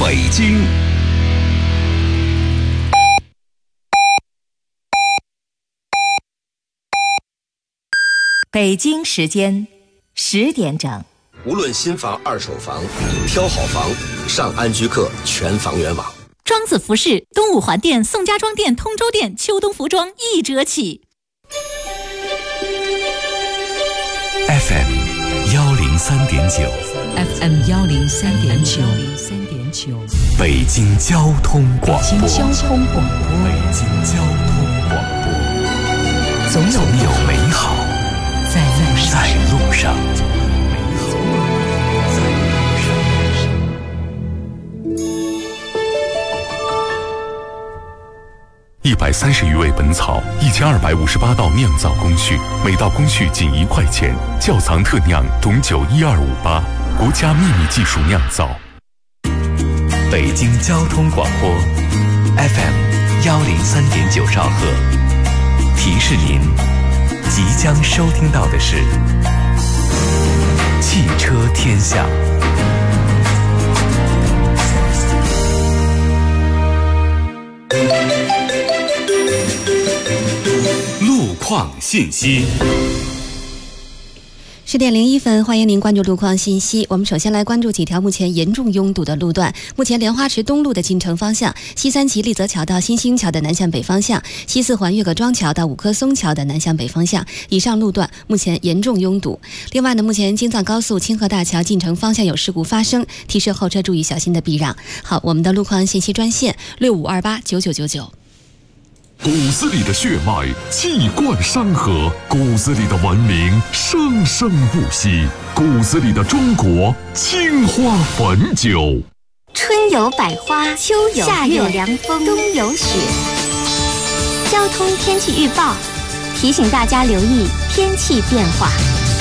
北京。 北京时间10点整。 无论新房、二手房，挑好房，上安居客全房源网。 庄子服饰东五环店、宋家庄店、通州店秋冬服装1折起。 FM 103.9 FM 103.9 北京交通广播。 北京交通广播。 总有美好在路上。130余味本草，1258道酿造工序，每道工序仅1块钱。窖藏特酿董酒1258，国家秘密技术酿造。北京交通广播 FM 103.9兆赫，提示您即将收听到的是汽车天下。路况信息。 10点01分，欢迎您关注路况信息。我们首先来关注几条目前严重拥堵的路段。目前莲花池东路的进城方向，西三旗立泽桥到新兴桥的南向北方向，西四环岳各庄桥到五棵松桥的南向北方向，以上路段目前严重拥堵。另外呢，目前京藏高速清河大桥进城方向有事故发生，提示后车注意小心的避让。好，我们的路况信息专线65289999。 骨子里的血脉气贯山河，骨子里的文明生生不息，骨子里的中国青花汾酒。 春有百花，秋有夏有凉风，冬有雪。交通天气预报提醒大家留意天气变化。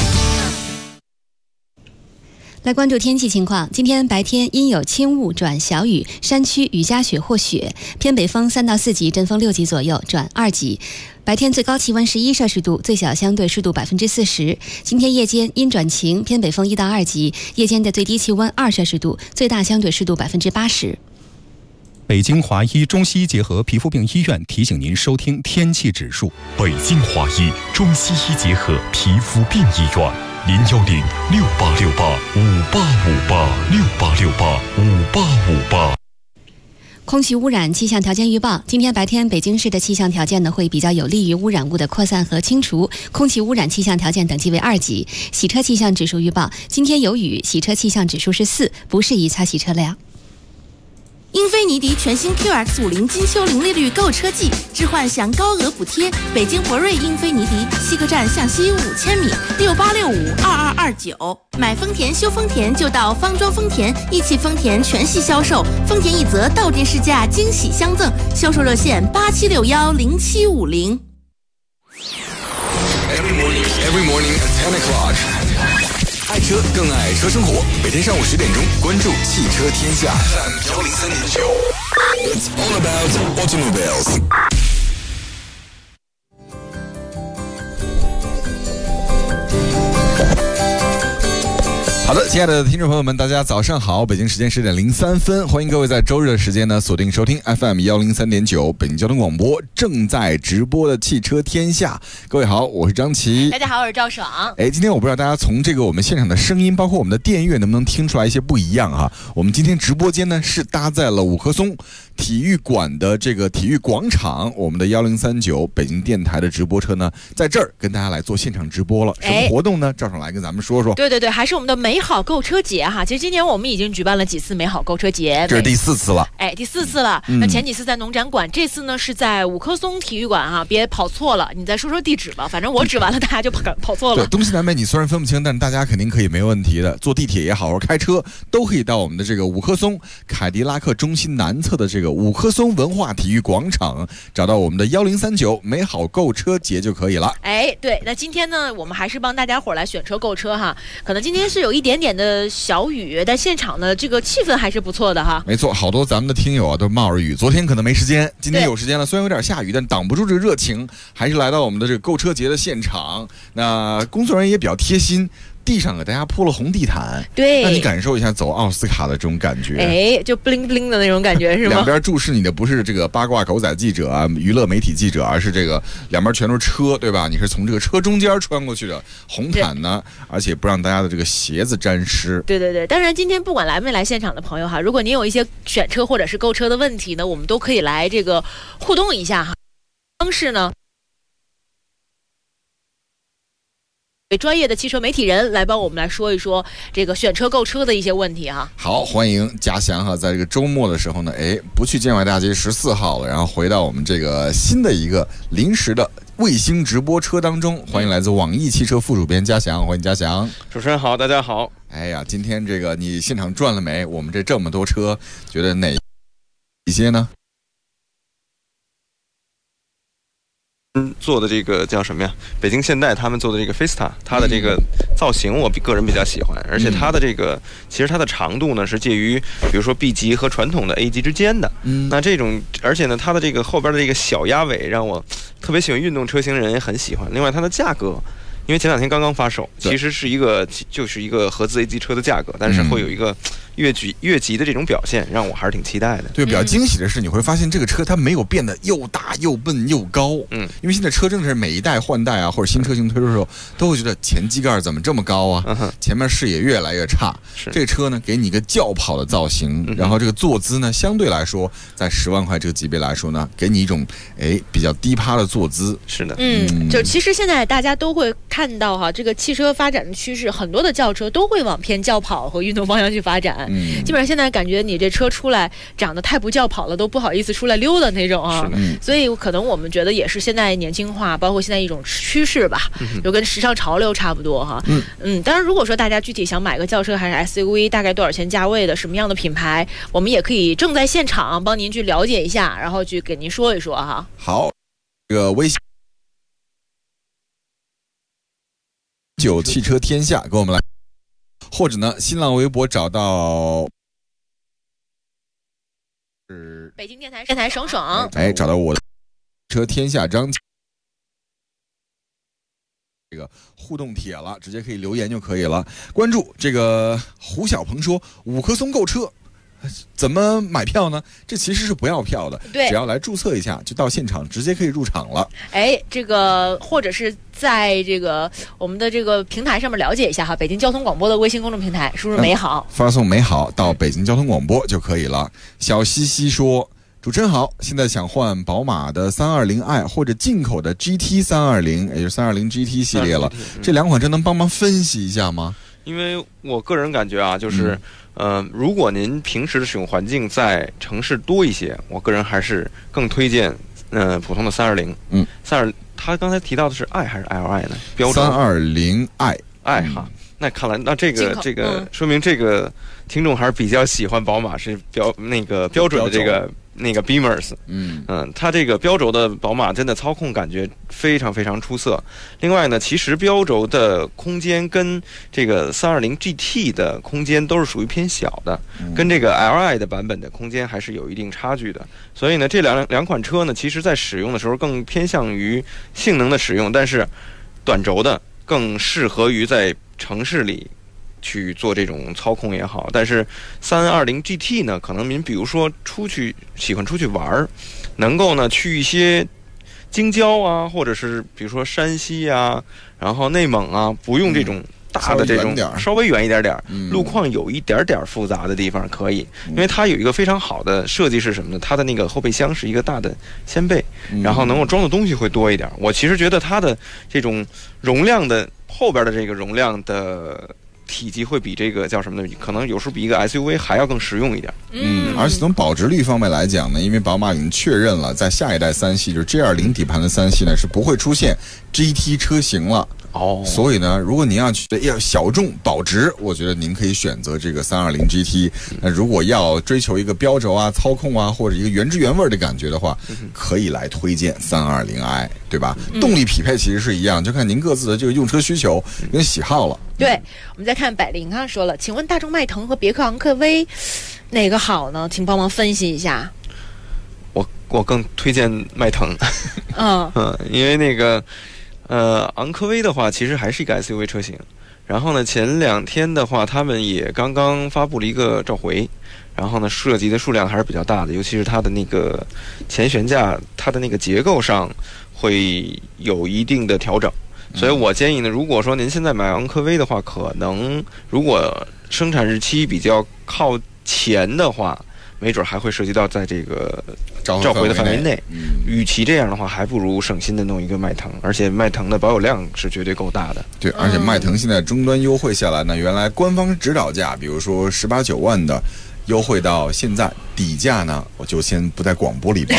来关注天气情况，今天白天阴有轻雾转小雨，山区雨夹雪或雪，偏北风3到4级，阵风6级左右转2级。白天最高气温11摄氏度，最小相对湿度40%。今天夜间阴转晴，偏北风1到2级，夜间的最低气温2摄氏度，最大相对湿度80%。 北京华医中西医结合皮肤病医院提醒您收听天气指数。 北京华医中西医结合皮肤病医院，0106868585858，668685858。 空气污染气象条件预报，今天白天北京市的气象条件呢会比较有利于污染物的扩散和清除，空气污染气象条件等级为2级。洗车气象指数预报，今天有雨，洗车气象指数是4，不适宜擦洗车辆。 英菲尼迪全新 QX50金秋零利率购车季，置换享高额补贴。北京博瑞英菲尼迪西客站向西5000米，68652229。买丰田修丰田就到方庄丰田，一汽丰田全系销售，丰田一泽到店试驾惊喜相赠，销售热线87610750。 Every morning at 10 o'clock。爱车更爱车生活，每天上午10点钟，关注汽车天下 FM 103.9。It's all about automobiles。好的，亲爱的听众朋友们，大家早上好！北京时间10点03分，欢迎各位在周日的时间呢锁定收听 FM 103.9北京交通广播正在直播的汽车天下。各位好，我是张琪。 大家好，我是赵爽。 今天我不知道大家从这个我们现场的声音，包括我们的电乐，能不能听出来一些不一样啊？我们今天直播间呢是搭在了五棵松体育馆的这个体育广场，我们的1039北京电台的直播车呢在这儿跟大家来做现场直播了。什么活动呢？赵爽来跟咱们说说。 对对对，还是我们的美好购车节哈。其实今年我们已经举办了几次美好购车节， 这是第4次了。 第4次了。那前几次在农展馆，这次呢是在五棵松体育馆哈，别跑错了。你再说说地址吧，反正我指完了，大家就跑错了。 对，东西南北你虽然分不清，但是大家肯定可以没问题的。坐地铁也好，或开车都可以到我们的这个五棵松凯迪拉克中心南侧的这个五棵松文化体育广场，找到我们的1039美好购车节就可以了。 对，那今天呢，我们还是帮大家伙来选车购车哈。可能今天是有一点点的小雨，但现场呢这个气氛还是不错的哈。 没错，好多咱们的听友啊都冒着雨，昨天可能没时间，今天有时间了，虽然有点下雨，但挡不住这个热情，还是来到我们的这个购车节的现场。那工作人员也比较贴心， 地上给大家铺了红地毯， 对， 让你感受一下走奥斯卡的这种感觉， 哎，就 bling bling 的那种感觉是吗？ 两边注视你的不是这个八卦狗仔记者啊、娱乐媒体记者，而是这个两边全都是车，对吧？你是从这个车中间穿过去的，红毯呢，而且不让大家的这个鞋子沾湿。 对对对，当然今天不管来没来现场的朋友哈，如果您有一些选车或者是购车的问题呢，我们都可以来这个互动一下哈。方式呢？专业的汽车媒体人来帮我们来说一说这个选车购车的一些问题哈。 好，欢迎嘉祥哈，在这个周末的时候呢，不去建外大街14号了，然后回到我们这个新的一个临时的卫星直播车当中。欢迎来自网易汽车副主编嘉祥，欢迎嘉祥。 主持人好，大家好。 哎呀，今天这个你现场转了没？我们这么多车，觉得哪一些呢？ 做的这个叫什么呀？北京现代他们做的这个 Fiesta， 它的这个造型我个人比较喜欢，而且它的这个其实它的长度呢是介于比如说 B 级和传统的 A 级之间的。那这种，而且呢它的这个后边的这个小鸭尾让我特别喜欢运动车型人也很喜欢。另外它的价格，因为前两天刚刚发售，其实是就是一个合资 A 级车的价格，但是会有一个越级的这种表现，让我还是挺期待的。 对，比较惊喜的是，你会发现这个车它没有变得又大又笨又高。因为现在车真的是每一代换代啊，或者新车型推出的时候，都会觉得前机盖怎么这么高啊，前面视野越来越差。这个车呢，给你一个轿跑的造型，然后这个坐姿呢，相对来说，在10万块这个级别来说呢，给你一种比较低趴的坐姿。 是的， 就其实现在大家都会看到哈，这个汽车发展的趋势，很多的轿车都会往偏轿跑和运动方向去发展。基本上现在感觉你这车出来长得太不轿跑了，都不好意思出来溜达那种啊。所以可能我们觉得也是现在年轻化，包括现在一种趋势吧，就跟时尚潮流差不多哈。当然如果说大家具体想买个轿车还是 SUV， 大概多少钱价位的，什么样的品牌，我们也可以正在现场帮您去了解一下，然后去给您说一说哈。 好，这个微信9汽车天下给我们来，或者呢新浪微博找到北京电台爽爽， 找到我的车天下张这个互动帖了，直接可以留言就可以了。关注这个胡小鹏说五棵松购车怎么买票呢？这其实是不要票的，只要来注册一下就到现场直接可以入场了。 这个或者是在这个我们的这个平台上面了解一下哈，北京交通广播的微信公众平台，输入美好，发送美好到北京交通广播就可以了。小西西说，主持人好，现在想换宝马的 320i 或者进口的 GT 320，也就是320 GT 系列了，这两款车能帮忙分析一下吗？ 因为我个人感觉啊，就是如果您平时的使用环境在城市多一些，我个人还是更推荐普通的320。320，他刚才提到的是 i 还是 Li 呢？标准 320i 哈。那看来，那这个说明这个听众还是比较喜欢宝马是标准的这个那个 Beamers。它这个标轴的宝马真的操控感觉非常非常出色。另外呢，其实标轴的空间跟这个320 GT 的空间都是属于偏小的，跟这个 Li 的版本的空间还是有一定差距的。所以呢，这两款车呢，其实在使用的时候更偏向于性能的使用，但是短轴的更适合于在城市里去做这种操控也好。但是320 GT 呢，可能您比如说喜欢出去玩，能够呢去一些京郊啊，或者是比如说山西啊，然后内蒙啊，不用这种大的这种稍微远一点，路况有一点复杂的地方可以，因为它有一个非常好的设计是什么呢？它的那个后备箱是一个大的掀背，然后能够装的东西会多一点。我其实觉得它的这种容量的后边的这个容量的体积会比这个叫什么呢？可能有时候比一个 SUV 还要更实用一点。 而且从保值率方面来讲呢，因为宝马已经确认了，在下一代3系就是 G20 底盘的3系呢是不会出现 GT 车型了。所以呢，如果您要小众保值，我觉得您可以选择这个320 GT。那如果要追求一个标轴啊、操控啊，或者一个原汁原味的感觉的话，可以来推荐320i，对吧？动力匹配其实是一样，就看您各自的这个用车需求跟喜好了。 对，我们再看百灵说了，请问大众迈腾和别克昂科威哪个好呢？请帮忙分析一下。 我更推荐迈腾。因为那个昂科威的话其实还是一个 SUV 车型， 然后呢，前2天的话，他们也刚刚发布了一个召回，然后呢，涉及的数量还是比较大的，尤其是它的那个前悬架，它的那个结构上会有一定的调整。所以我建议呢，如果说您现在买昂科威的话，可能如果生产日期比较靠前的话，没准还会涉及到在这个召回的范围内。与其这样的话，还不如省心的弄一个迈腾，而且迈腾的保有量是绝对够大的。 对，而且迈腾现在终端优惠下来呢，原来官方指导价，比如说18、19万的，优惠到现在底价呢，我就先不在广播里报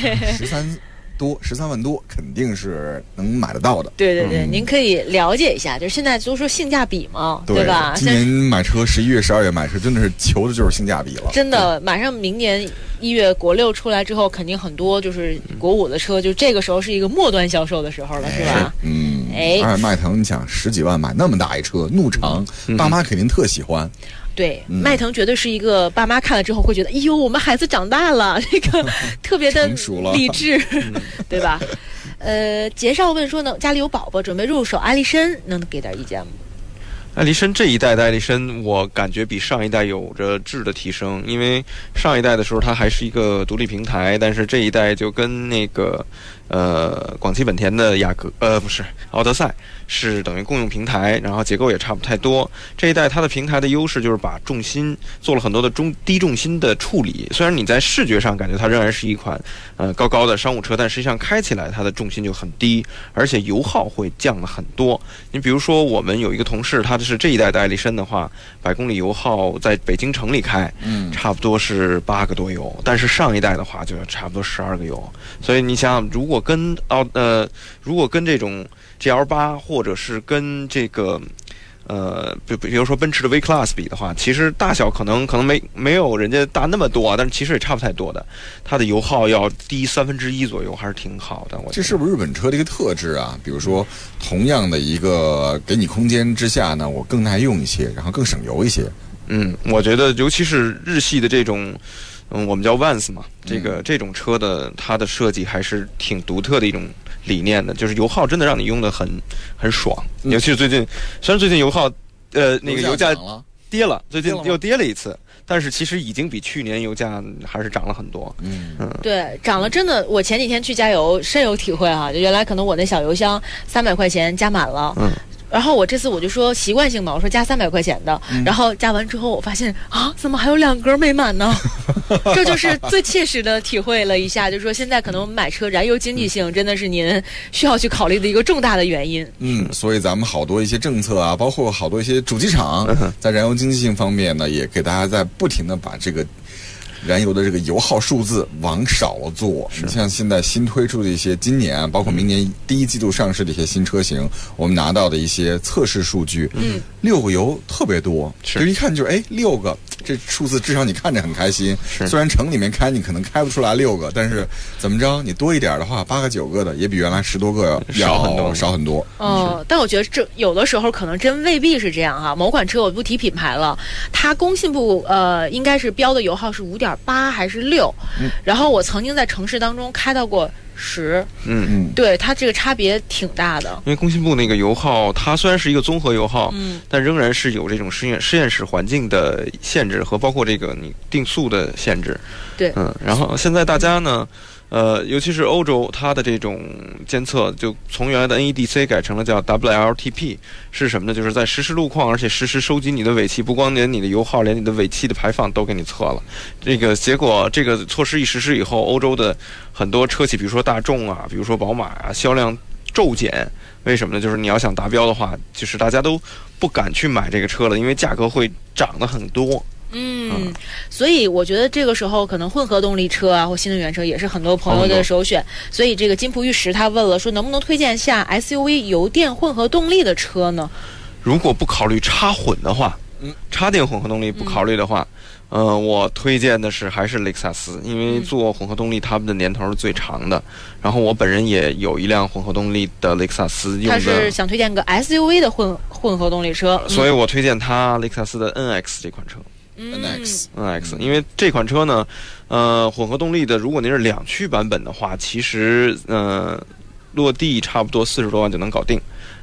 13万多，肯定是能买得到的。 对对对，您可以了解一下，就是现在都说性价比嘛，对吧？ 今年买车11月、12月买车，真的是求的就是性价比了。 真的，马上明年1月国6出来之后，肯定很多就是国5的车，就这个时候是一个末端销售的时候了，是吧？ 而且迈腾，你想10几万买那么大一车，怒长，爸妈肯定特喜欢。 对，迈腾绝对是一个爸妈看了之后会觉得，哎呦，我们孩子长大了，这个特别的理智，对吧？杰少问说呢，家里有宝宝准备入手艾力绅，能给点意见吗？ 艾力绅这一代的艾力绅，我感觉比上一代有着质的提升，因为上一代的时候它还是一个独立平台，但是这一代就跟那个广汽本田的不是奥德赛是等于共用平台，然后结构也差不太多。这一代它的平台的优势就是把重心做了很多的低重心的处理，虽然你在视觉上感觉它仍然是一款高高的商务车，但实际上开起来它的重心就很低，而且油耗会降了很多。你比如说我们有一个同事，他是这一代的艾力绅的话，100公里油耗在北京城里开，差不多是8个多油，但是上一代的话就差不多12个油。所以你想想，如果跟这种 GL8 或者是跟这个比如说奔驰的 V Class 比的话，其实大小可能没有人家大那么多啊，但是其实也差不太多的。它的油耗要低1/3左右，还是挺好的。 这是不是日本车的一个特质啊？比如说，同样的一个给你空间之下呢，我更耐用一些，然后更省油一些。 我觉得尤其是日系的这种。我们叫 Vans 嘛，这种车的它的设计还是挺独特的一种理念的，就是油耗真的让你用的很爽。尤其是虽然最近油耗那个油价跌了，最近又跌了一次，但是其实已经比去年油价还是涨了很多。 对，涨了真的。我前几天去加油深有体会啊，就原来可能我那小油箱300块钱加满了。然后我这次我就说习惯性嘛，我说加300块钱的，然后加完之后我发现啊，怎么还有2格没满呢？这就是最切实的体会了一下，就是说现在可能买车燃油经济性真的是您需要去考虑的一个重大的原因。 所以咱们好多一些政策啊，包括好多一些主机厂在燃油经济性方面呢，也给大家在不停的把这个燃油的这个油耗数字往少了做。你像现在新推出的一些今年包括明年第1季度上市的一些新车型，我们拿到的一些测试数据，6个油特别多，就一看就是6个，这数字至少你看着很开心。虽然城里面开你可能开不出来6个，但是怎么着你多一点的话，8个9个的也比原来10多个要少很多。 但我觉得这有的时候可能真未必是这样哈。某款车我不提品牌了，它工信部应该是标的油耗是5.8还是6，然后我曾经在城市当中开到过10，对，它这个差别挺大的。 因为工信部那个油耗，它虽然是一个综合油耗，但仍然是有这种实验室环境的限制和包括这个你定速的限制。 对， 然后现在大家呢。尤其是欧洲，它的这种监测就从原来的 NEDC 改成了叫 WLTP， 是什么呢？就是在实时路况，而且实时收集你的尾气，不光连你的油耗，连你的尾气的排放都给你测了。这个结果，这个措施一实施以后，欧洲的很多车企，比如说大众啊，比如说宝马啊，销量骤减。为什么呢？就是你要想达标的话，就是大家都不敢去买这个车了，因为价格会涨得很多。 所以我觉得这个时候可能混合动力车啊或新能源车也是很多朋友的首选。所以这个金璞玉石他问了说，能不能推荐一下 SUV 油电混合动力的车呢？ 如果不考虑插混的话，插电混合动力不考虑的话，我推荐的是还是雷克萨斯，因为做混合动力他们的年头是最长的。然后我本人也有一辆混合动力的雷克萨斯，用的他是想推荐个 SUV 的混合动力车， 所以我推荐他雷克萨斯的 NX 这款车。NX， 因为这款车呢，混合动力的，如果您是2驱版本的话，其实落地差不多40多万就能搞定。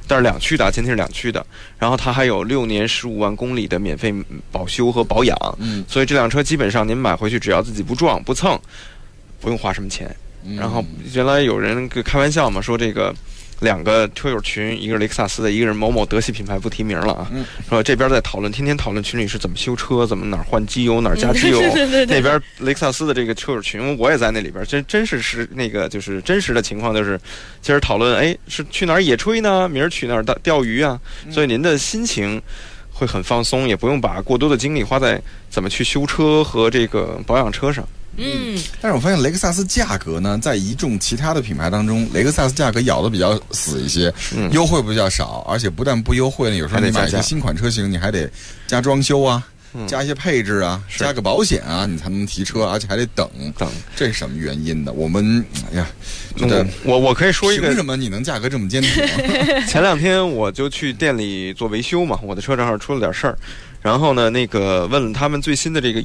但是2驱的，前提是2驱的，然后它还有6年15万公里的免费保修和保养，所以这辆车基本上您买回去只要自己不撞不蹭，不用花什么钱。然后原来有人开玩笑嘛，说这个2个车友群，一个是雷克萨斯的，一个是某某德系品牌不提名了啊，说这边在讨论，天天讨论群里是怎么修车，怎么哪儿换机油哪儿加机油，那边雷克萨斯的这个车友群我也在那里边，真是那个就是真实的情况，就是今儿讨论是去哪儿野炊呢，明儿去哪儿钓鱼啊，所以您的心情会很放松，也不用把过多的精力花在怎么去修车和这个保养车上。 但是我发现雷克萨斯价格呢，在一众其他的品牌当中，雷克萨斯价格咬得比较死一些，优惠比较少，而且不但不优惠呢，有时候你买一些新款车型，你还得加装修啊，加一些配置啊，加个保险啊，你才能提车，而且还得等，这是什么原因呢？我们我可以说一个， 凭什么你能价格这么坚挺？ 前2天我就去店里做维修嘛，我的车正好出了点事儿。然后呢，问了他们最新的这个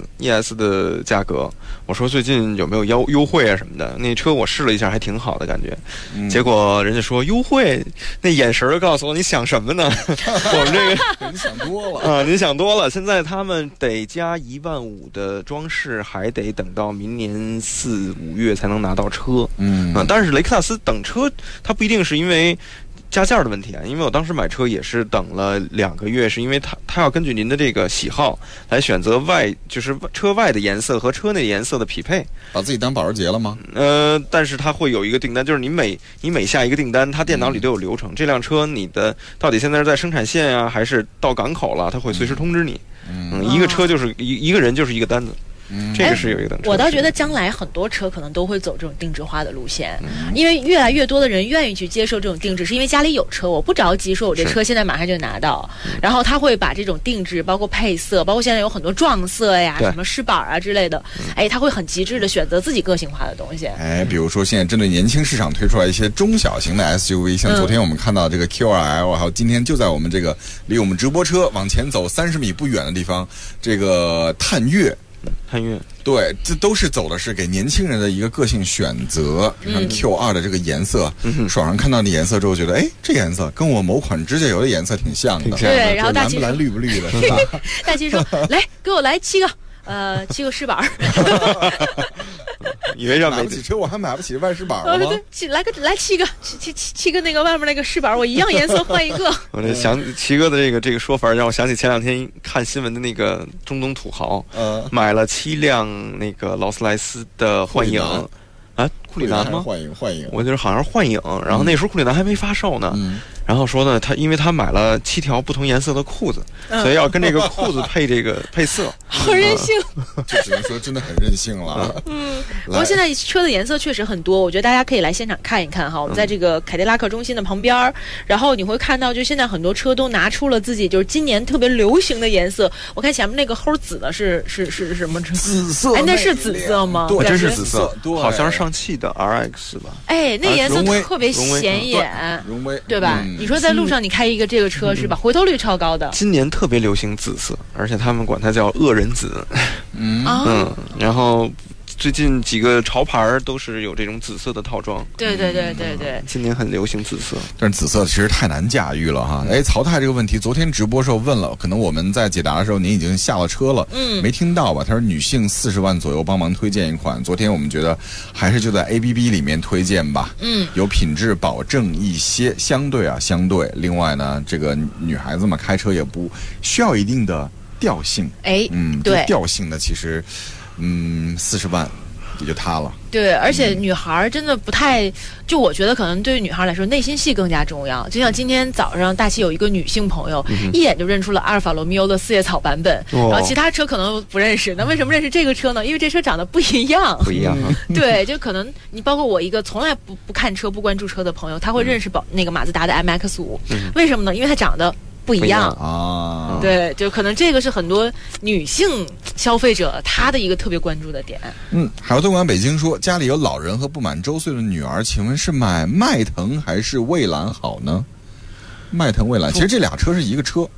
ES 的价格，我说最近有没有优惠啊什么的？那车我试了一下，还挺好的感觉。结果人家说优惠，那眼神就告诉我你想什么呢？我们这个你想多了啊，您想多了。现在他们得加1万5的装饰，还得等到明年4、5月才能拿到车。但是雷克萨斯等车，它不一定是因为加价的问题啊，因为我当时买车也是等了2个月，是因为它要根据您的这个喜好来选择就是车外的颜色和车内颜色的匹配。 把自己当保时捷了吗？ 但是它会有一个订单，就是你每下一个订单，它电脑里都有流程。这辆车你的到底现在是在生产线啊，还是到港口了，它会随时通知你。一个车就是一个人就是一个单子。这个是有一个， 我倒觉得将来很多车可能都会走这种定制化的路线，因为越来越多的人愿意去接受这种定制，是因为家里有车，我不着急说我这车现在马上就拿到，然后他会把这种定制，包括配色，包括现在有很多撞色呀、什么饰板啊之类的，他会很极致的选择自己个性化的东西。 比如说现在针对年轻市场推出来一些中小型的 SUV， 像昨天我们看到这个 Q2L， 还有今天就在我们这个离我们直播车往前走30米不远的地方，这个探岳。对，这都是走的是给年轻人的一个个性选择。你看 Q2 的这个颜色，手上看到的颜色之后，觉得这颜色跟我某款指甲油的颜色挺像的。 对，然后大蓝不蓝绿不绿的，是吧？ 大齐说：“来，给我来7个。7个饰板。 以为让买不起车，我还买不起外饰板了吗？ 对，来7个，7个那个外面那个饰板，我一样颜色换一个。 我这想齐哥的这个说法，让我想起前2天看新闻的那个中东土豪，买了7辆那个劳斯莱斯的幻影。库里南吗？ 幻影， 我觉得好像是幻影。然后那时候库里南还没发售呢。然后说呢，因为他买了7条不同颜色的裤子，所以要跟这个裤子配色。 好任性， 这只能说真的很任性了。 不过现在车的颜色确实很多，我觉得大家可以来现场看一看哈。我们在这个凯迪拉克中心的旁边，然后你会看到，就现在很多车都拿出了自己就是今年特别流行的颜色。我看前面那个齁紫的是什么车？ 紫色。 那是紫色吗？ 对，真是紫色，好像是上汽的 RX 吧？ 那颜色特别显眼， 荣威对吧？你说在路上你开一个这个车是吧？回头率超高的。 今年特别流行紫色，而且他们管它叫恶人紫。然后最近几个潮牌都是有这种紫色的套装。 对。 今年很流行紫色， 但是紫色其实太难驾驭了哈。淘汰这个问题，昨天直播时候问了，可能我们在解答的时候您已经下了车了，没听到吧？他说女性40万左右帮忙推荐一款，昨天我们觉得还是就在 ABB 里面推荐吧。有品质保证一些，相对。另外呢，这个女孩子嘛，开车也不需要一定的调性。对，调性呢，其实40万也就它了。 对，而且女孩真的不太，就我觉得可能对于女孩来说，内心戏更加重要。就像今天早上大齐有一个女性朋友，一眼就认出了阿尔法罗密欧的4叶草版本，然后其他车可能不认识。那为什么认识这个车呢？因为这车长得不一样。对，就可能你包括我一个从来不看车、不关注车的朋友，他会认识那个马自达的 MX-5。为什么呢？因为它长得不一样啊。对，就可能这个是很多女性消费者她的一个特别关注的点。 海螺东莞北京说，家里有老人和不满周岁的女儿，请问是买迈腾还是蔚蓝好呢？迈腾、蔚蓝，其实这俩车是一个车，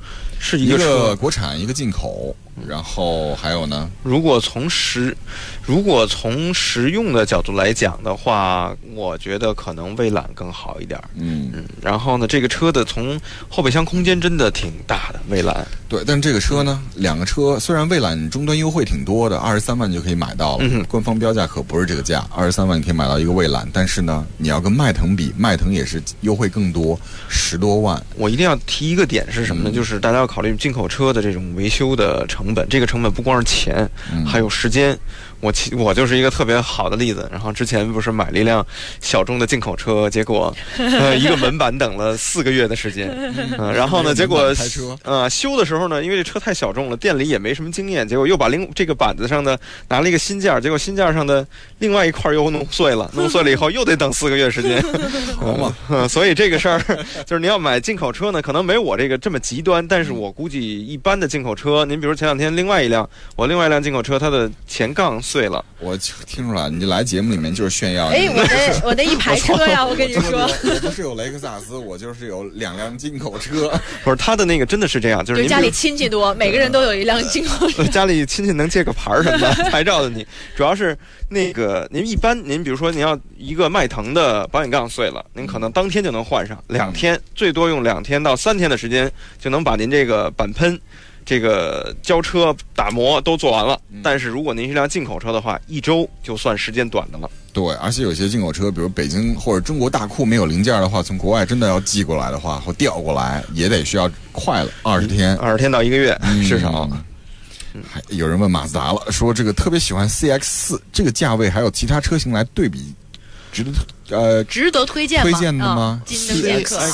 是一个车， 国产一个进口，然后还有呢？ 如果从实用的角度来讲的话，我觉得可能蔚揽更好一点。然后呢，这个车的从后备箱空间真的挺大的，蔚揽。 对，但这个车呢，两个车虽然蔚揽终端优惠挺多的，23万就可以买到了，官方标价可不是这个价，23万你可以买到一个蔚揽，但是呢，你要跟迈腾比，迈腾也是优惠更多，10多万。 我一定要提一个点是什么呢？就是大家要考虑进口车的这种维修的成本，这个成本不光是钱，还有时间。我就是一个特别好的例子。然后之前不是买了一辆小众的进口车，结果一个门板等了4个月的时间。然后呢，结果修的时候呢，因为这车太小众了，店里也没什么经验，结果又把这个板子上的拿了一个新件，结果新件上的另外一块又弄碎了，弄碎了以后又得等4个月时间。 好嘛， 所以这个事儿就是你要买进口车呢，可能没我这个这么极端，但是我估计一般的进口车，您比如前2天我另外一辆进口车，它的前杠碎了。 我听出来，你就来节目里面就是炫耀。 我那一排车呀，我跟你说， 我不是有雷克萨斯，我就是有2辆进口车。 不是他的那个真的是这样，就是家里亲戚多，每个人都有一辆进口车。 家里亲戚能借个牌什么的，牌照的你，主要是那个您比如说您要一个迈腾的保险杠碎了，您可能当天就能换上，2天最多用2天到3天的时间就能把您这个板喷。这个交车打磨都做完了，但是如果您是辆进口车的话，1周就算时间短的了。 对，而且有些进口车，比如北京或者中国大库没有零件的话，从国外真的要寄过来的话，或调过来，也得需要快了20天 ，20天到1个月至少。 还有人问马自达了，说这个特别喜欢 CX-4，这个价位还有其他车型来对比，值得推荐的吗？ 金的别克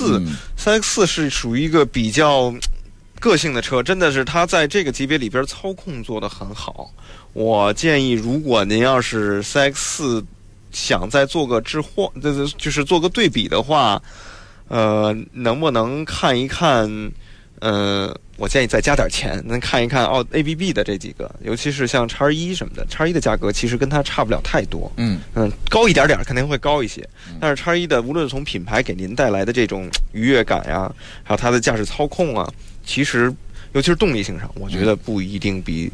CX-4是属于一个比较个性的车，真的是它在这个级别里边操控做得很好。我建议，如果您要是 CX-4 想再做个就是做个对比的话，能不能看一看？我建议再加点钱，能看一看ABB 的这几个，尤其是像 X1 什么的。X1 的价格其实跟它差不了太多，高一点肯定会高一些。但是 X1 的无论从品牌给您带来的这种愉悦感呀，还有它的驾驶操控啊，其实尤其是动力性上，我觉得不一定比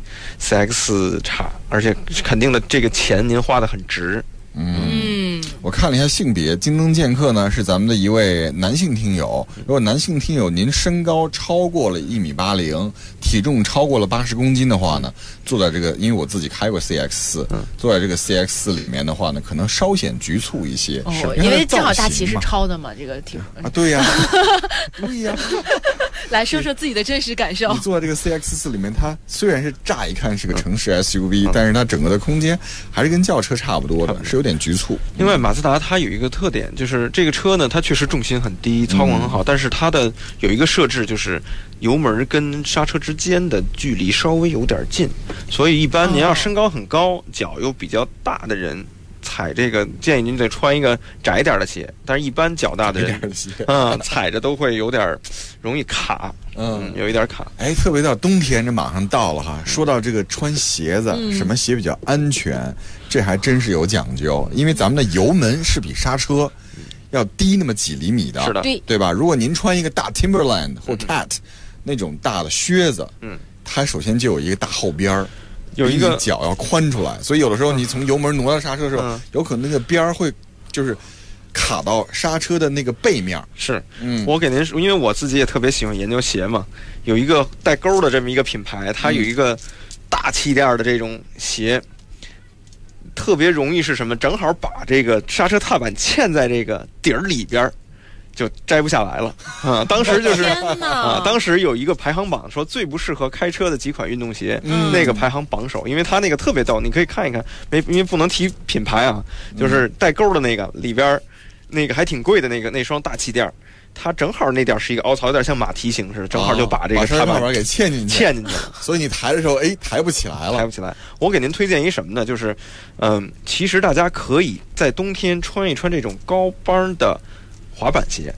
CX 差，而且肯定的这个钱您花得很值。 我看了一下性别，京东剑客呢是咱们的一位男性听友。如果男性听友您身高超过了1.80米，体重超过了80公斤的话呢，坐在这个，因为我自己开过 CX-4，坐在这个 CX-4里面的话呢，可能稍显局促一些。 因为正好大齐是超的嘛，这个挺对呀，对呀。 来说说自己的真实感受。 你坐在这个 CX-4里面，它虽然是乍一看是个城市 SUV，但是它整个的空间还是跟轿车差不多的，是有点局促。 另外，马自达它有一个特点，就是这个车呢，它确实重心很低，操控很好，但是它的有一个设置，就是油门跟刹车之间的距离稍微有点近，所以一般您要身高很高、脚又比较大的人。踩这个建议您得穿一个窄点的鞋，但是一般脚大的人，踩着都会有点容易卡，有一点卡。 特别到冬天，这马上到了哈。说到这个穿鞋子，什么鞋比较安全，这还真是有讲究，因为咱们的油门是比刹车要低那么几厘米的， 是的， 对吧？如果您穿一个大 Timberland 或 Cat 那种大的靴子，它首先就有一个大后边儿。有一个脚要宽出来，所以有的时候你从油门挪到刹车的时候，有可能那个边儿会就是卡到刹车的那个背面。 是，我给您说，因为我自己也特别喜欢研究鞋嘛，有一个带钩的这么一个品牌，它有一个大气垫的这种鞋，特别容易是什么？正好把这个刹车踏板嵌在这个底儿里边。就摘不下来了当时就是当时有一个排行榜说最不适合开车的几款运动鞋，那个排行榜首，因为它那个特别逗，你可以看一看，因为不能提品牌啊，就是带钩的那个里边那个还挺贵的那双大气垫，它正好那点是一个凹槽，有点像马蹄形似的，正好就把这个踏板给嵌进去了， 所以你抬的时候抬不起来了， 抬不起来。我给您推荐一什么呢？就是其实大家可以在冬天穿一穿这种高帮的滑板鞋，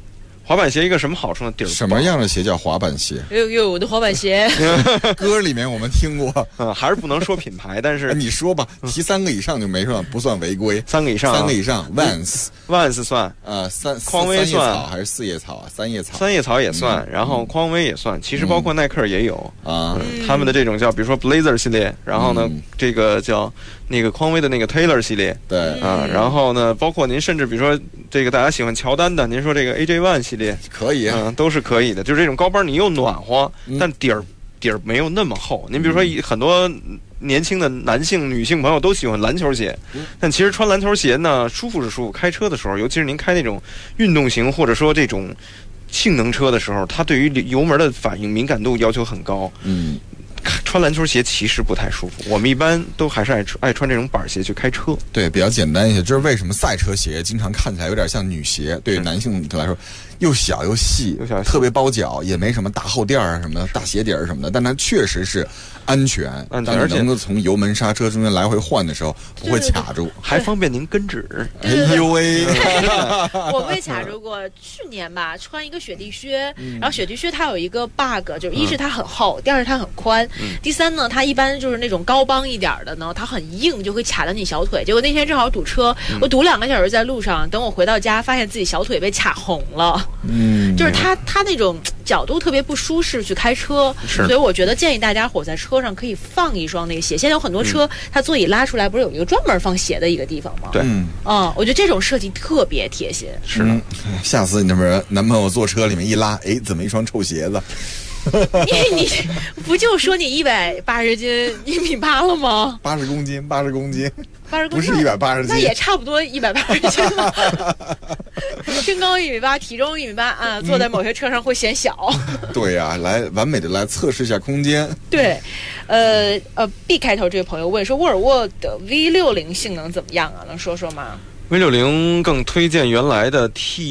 滑板鞋一个什么好处呢？底儿什么样的鞋叫滑板鞋？ 有我的滑板鞋， 歌里面我们听过。 还是不能说品牌，但是你说吧，提3个以上就没算，不算违规。 3个以上 ，3个以上 ，Vans 算， 匡威算还是4叶草啊？3叶草， 3叶草也算，然后匡威也算，其实包括耐克也有啊。 他们的这种叫，比如说 Blazer 系列，然后呢，这个叫那个匡威的那个 Taylor 系列， 对啊，然后呢，包括您甚至比如说这个大家喜欢乔丹的，您说这个 AJ1 系列可以， 都是可以的。就是这种高帮，你又暖和，但底儿没有那么厚。您比如说很多年轻的男性、女性朋友都喜欢篮球鞋，但其实穿篮球鞋呢，舒服是舒服，开车的时候，尤其是您开那种运动型或者说这种性能车的时候，它对于油门的反应敏感度要求很高。穿篮球鞋其实不太舒服，我们一般都还是爱穿这种板鞋去开车。 对，比较简单一些。就是为什么赛车鞋经常看起来有点像女鞋，对于男性来说又小又细，特别包脚，也没什么大厚垫儿什么的、大鞋底儿什么的，但它确实是安全，当你能够从油门刹车中间来回换的时候不会卡住， 还方便您跟指。 哎呦喂！ 我被卡住过，去年吧，穿一个雪地靴，然后雪地靴它有一个 bug， 就是一是它很厚，第二是它很宽，第三呢，它一般就是那种高帮一点的呢，它很硬，就会卡到你小腿。结果那天正好堵车，我堵2个小时在路上，等我回到家，发现自己小腿被卡红了。就是它那种角度特别不舒适去开车，所以我觉得建议大家伙在车上可以放一双那个鞋。现在有很多车，它座椅拉出来不是有一个专门放鞋的一个地方吗？ 对， 我觉得这种设计特别贴心。 是的， 下次你那边男朋友坐车里面一拉，哎，怎么一双臭鞋子？ 你不就说你180斤1.8米了吗 ？80公斤 ，80公斤不是180斤， 那也差不多180斤了。身高1.8米，体重1.8米啊，坐在某些车上会显小。 对呀，来完美的来测试一下空间。 对，B 开头这位朋友问说，沃尔沃的 V60性能怎么样啊？能说说吗 ？V60更推荐原来的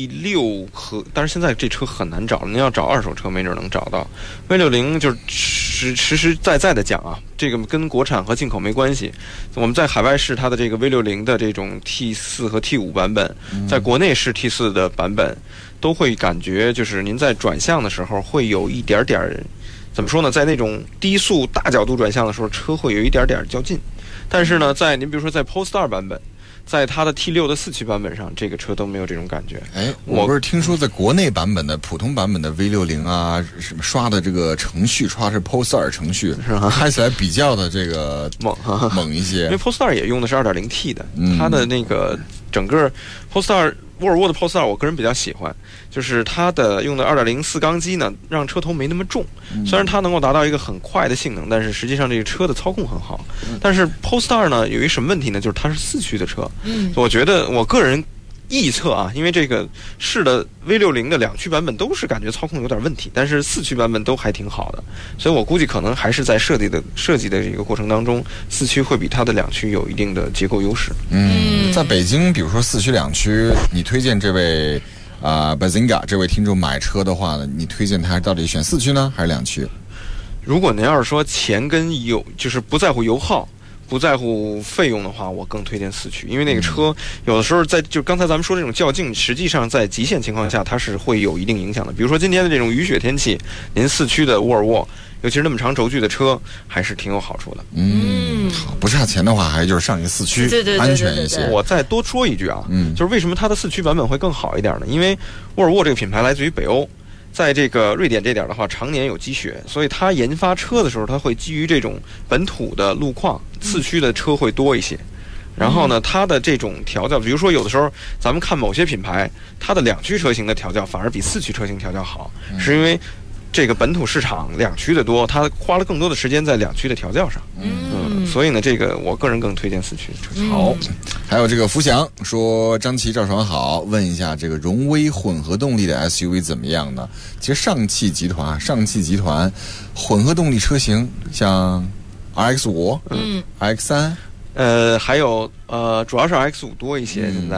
T6但是现在这车很难找了，您要找二手车没准能找到。V60就是实实在在的讲啊，这个跟国产和进口没关系。我们在海外试它的这个 V60的这种 T4 和 T5 版本，在国内试 T4 的版本，都会感觉就是您在转向的时候会有一点点，怎么说呢，在那种低速大角度转向的时候，车会有一点点较劲。但是呢，在您比如说在 Polestar 版本，在它的 T6 的4驱版本上，这个车都没有这种感觉。 哎，我不是听说在国内版本的普通版本的 V60啊，什么刷的这个程序，刷是 Polestar 程序，开起来比较的这个猛一些。 因为 Polestar 也用的是 2.0T 的，它的那个整个 Polestar。沃尔沃的 Polestar 我个人比较喜欢，就是它的用的2.0 缸机呢，让车头没那么重。虽然它能够达到一个很快的性能，但是实际上这个车的操控很好。但是 Polestar 呢有一什么问题呢？就是它是4驱的车。我觉得我个人臆测啊，因为这个试的 V60 的2驱版本都是感觉操控有点问题，但是4驱版本都还挺好的，所以我估计可能还是在设计的这个过程当中，4驱会比它的2驱有一定的结构优势。 在北京，比如说4驱2驱，你推荐这位Bazinga 这位听众买车的话呢，你推荐他到底选4驱呢，还是2驱？ 如果您要是说钱跟就是不在乎油耗，不在乎费用的话，我更推荐4驱，因为那个车有的时候就刚才咱们说这种较劲，实际上在极限情况下它是会有一定影响的。比如说今天的这种雨雪天气，您4驱的沃尔沃，尤其是那么长轴距的车，还是挺有好处的。 好，不差钱的话，还就是上一个4驱， 对安全一些。 我再多说一句啊，就是为什么它的4驱版本会更好一点呢？因为沃尔沃这个品牌来自于北欧。在这个瑞典这点的话，常年有积雪，所以它研发车的时候，它会基于这种本土的路况，4驱的车会多一些。然后呢，它的这种调教，比如说有的时候咱们看某些品牌，它的2驱车型的调教反而比4驱车型调教好，是因为这个本土市场2驱的多，它花了更多的时间在2驱的调教上。所以呢，这个我个人更推荐4驱车型。 好，还有这个福祥说，张琪赵爽好，问一下这个荣威混合动力的 SUV 怎么样呢？其实上汽集团混合动力车型像 RX5、RX3， 还有主要是 RX5 多一些现在。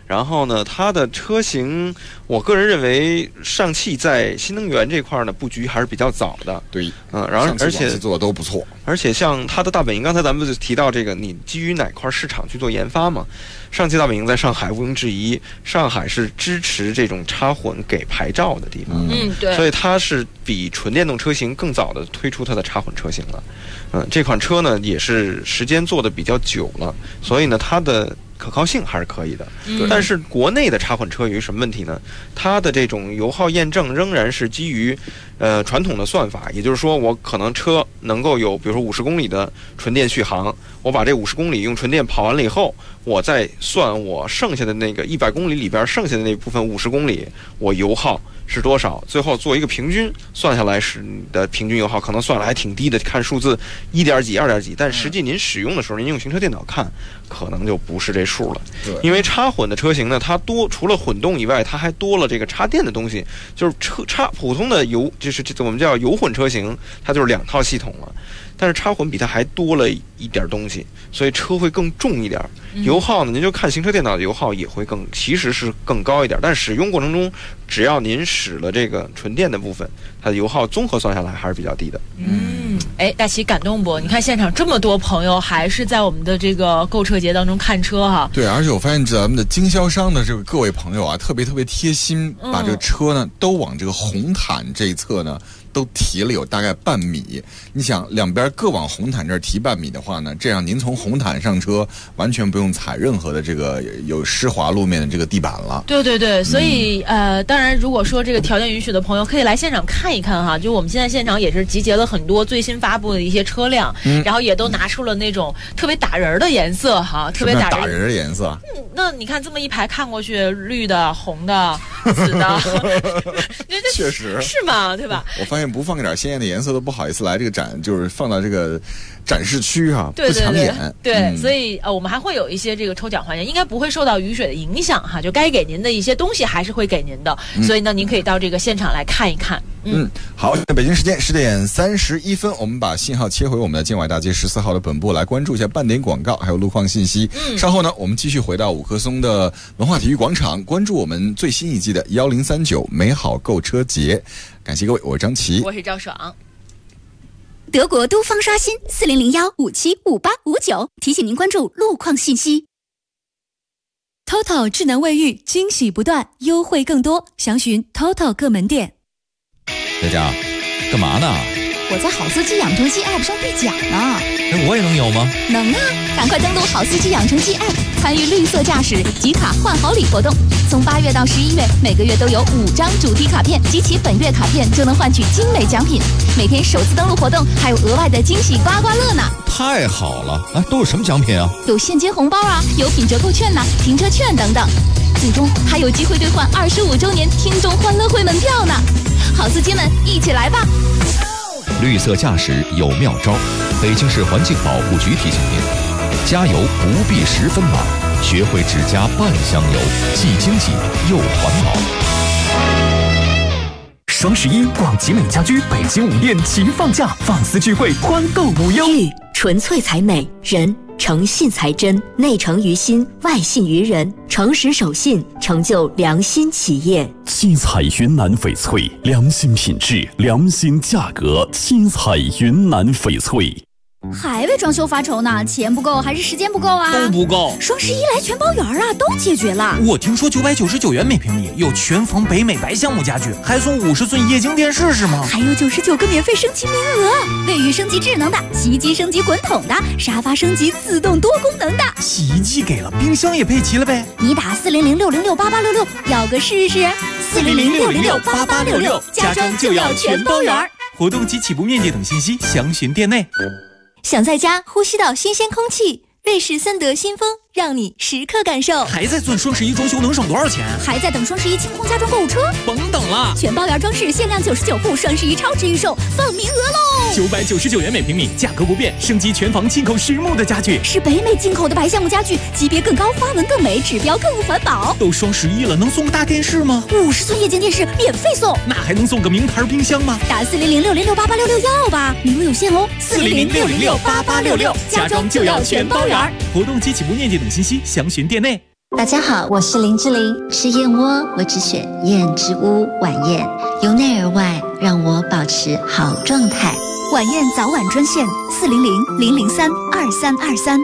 然后呢，它的车型，我个人认为上汽在新能源这块呢布局还是比较早的。 对， 然后而且做的都不错。 而且像它的大本营，刚才咱们就提到这个，你基于哪块市场去做研发嘛？上汽大本营在上海毋庸置疑，上海是支持这种插混给牌照的地方。 对。 所以它是比纯电动车型更早的推出它的插混车型了。这款车呢也是时间做的比较久了，所以呢它的可靠性还是可以的。但是国内的插混车有一什么问题呢？它的这种油耗验证仍然是基于传统的算法，也就是说我可能车能够有比如说50公里的纯电续航，我把这50公里用纯电跑完了以后，我再算我剩下的那个100公里里边剩下的那部分50公里我油耗是多少，最后做一个平均算下来，是你的平均油耗可能算来还挺低的，看数字1点几2点几，但实际您使用的时候，您用行车电脑看可能就不是这数了。因为插混的车型呢，它除了混动以外，它还多了这个插电的东西，就是普通的就是这我们叫油混车型，它就是2套系统了。但是插混比它还多了一点东西，所以车会更重一点。油耗呢，您就看行车电脑的油耗也会其实是更高一点。但使用过程中，只要您使了这个纯电的部分，它的油耗综合算下来还是比较低的。 大齐感动不？你看现场这么多朋友还是在我们的这个购车节当中看车哈。 对，而且我发现咱们的经销商的这个各位朋友啊，特别贴心，把这个车呢都往这个红毯这一侧呢都提了有大概半米。你想两边各往红毯这儿提半米的话呢，这样您从红毯上车完全不用踩任何的这个有湿滑路面的这个地板了。 对，所以当然如果说这个条件允许的朋友可以来现场看一看哈。就我们现在现场也是集结了很多最新发布的一些车辆，然后也都拿出了那种特别打人的颜色哈，特别打人的颜色。 那你看这么一排看过去，绿的、红的、紫的， 确实是吗？对吧？ 我发现不放一点鲜艳的颜色都不好意思来这个展，就是放到这个展示区哈，不抢眼。 对，所以我们还会有一些这个抽奖环节，应该不会受到雨水的影响哈，就该给您的一些东西还是会给您的，所以呢，您可以到这个现场来看一看。 好，北京时间10点31分，我们把信号切回我们的建外大街14号的本部，来关注一下半点广告还有路况信息。稍后呢，我们继续回到五棵松的文化体育广场，关注我们最新一季的1039美好购车节。感谢各位，我是张琪， 我是赵爽。 德国都方刷新4001575859，提醒您关注路况信息。TOTO 智能卫浴，惊喜不断，优惠更多，详询 TOTO 各门店。 佳佳，干嘛呢？ 我在好司机养成记 App 上兑奖呢。 我也能有吗？ 能啊！赶快登录好司机养成记 App， 参与绿色驾驶集卡换好礼活动。从8月到11月，每个月都有5张主题卡片，集齐本月卡片就能换取精美奖品。每天首次登录活动还有额外的惊喜刮刮乐呢！ 太好了！都有什么奖品啊？ 有现金红包啊，有品折扣券呐，停车券等等。最终还有机会兑换25周年听众欢乐会门票呢！好司机们，一起来吧！ 绿色驾驶有妙招，北京市环境保护局提醒您：加油不必10分满，学会只加半箱油，既经济又环保。 双11广集美家居北京5店齐放假，放肆聚会，欢购无忧。 玉纯粹才美，人诚信才真，内诚于心，外信于人，诚实守信，成就良心企业。 七彩云南翡翠，良心品质，良心价格，七彩云南翡翠。 还为装修发愁呢？钱不够还是时间不够啊？ 都不够。 双11来全包圆啊，都解决了。 我听说999元每平米有全房北美白橡木家具，还送50寸液晶电视是吗？ 还有99个免费升级名额，卫浴升级智能的，洗衣机升级滚筒的，沙发升级自动多功能的。 洗衣机给了，冰箱也配齐了呗？ 你打400-606-8866，要个试试。400-606-8866，家装就要全包圆。 活动及起步面积等信息详询店内。 想在家呼吸到新鲜空气，瑞士森德新风让你时刻感受。 还在算双11装修能省多少钱？ 还在等双11清空家装购物车？ 甭等了， 全包圆装饰限量99户，双11超值预售放名额喽 ！999元每平米，价格不变，升级全房进口实木的家具， 是北美进口的白橡木家具，级别更高，花纹更美，指标更环保。 都双11了，能送个大电视吗 ？50寸液晶电视免费送， 那还能送个名牌冰箱吗？ 打400-606-8866要吧，名额有限哦。 400-606-8866，家装就要全包圆。活动及起步面积等信息详询店内。 大家好，我是林志玲。吃燕窝，我只选燕之屋晚宴，由内而外让我保持好状态。 晚宴早晚专线400-003-2323。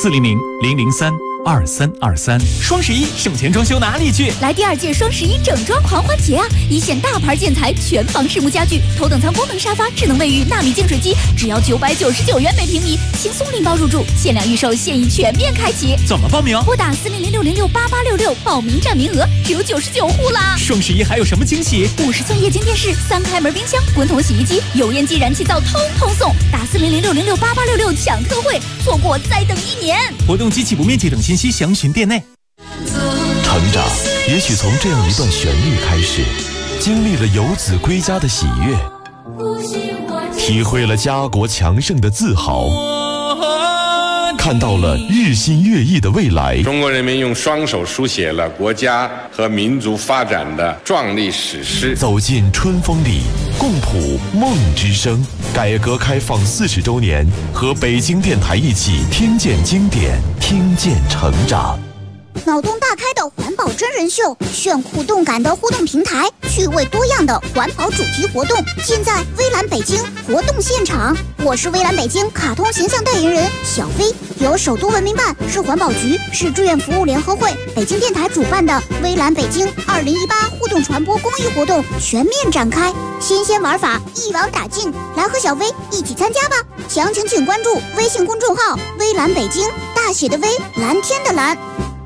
400-003-2323。双11省钱装修哪里去？ 来第2届双11整装狂欢节啊！一线大牌建材，全房实木家具，头等舱功能沙发，智能卫浴，纳米净水机，只要999元每平米，轻松拎包入住，限量预售，现已全面开启。 怎么报名？ 拨打400-606-8866，报名占名额只有99户啦！ 双11还有什么惊喜 ？50寸液晶电视，3开门冰箱，滚筒洗衣机，油烟机、燃气灶通通送。打400-606-8866抢特惠，错过再等1年。 活动及起步面积等信息详询店内。 成长也许从这样一段旋律开始，经历了游子归家的喜悦，体会了家国强盛的自豪，看到了日新月异的未来。 中国人民用双手书写了国家和民族发展的壮丽史诗。 走进春风里，共谱梦之声。改革开放40周年，和北京电台一起听见经典，听见成长。 脑洞大开的环保真人秀，炫酷动感的互动平台，趣味多样的环保主题活动，尽在微蓝北京活动现场。我是微蓝北京卡通形象代言人小飞，由首都文明办、市环保局、市志愿服务联合会、北京电台主办的微蓝北京2018互动传播公益活动全面展开，新鲜玩法一网打尽，来和小飞一起参加吧！详情请关注微信公众号微蓝北京，大写的微，蓝天的蓝。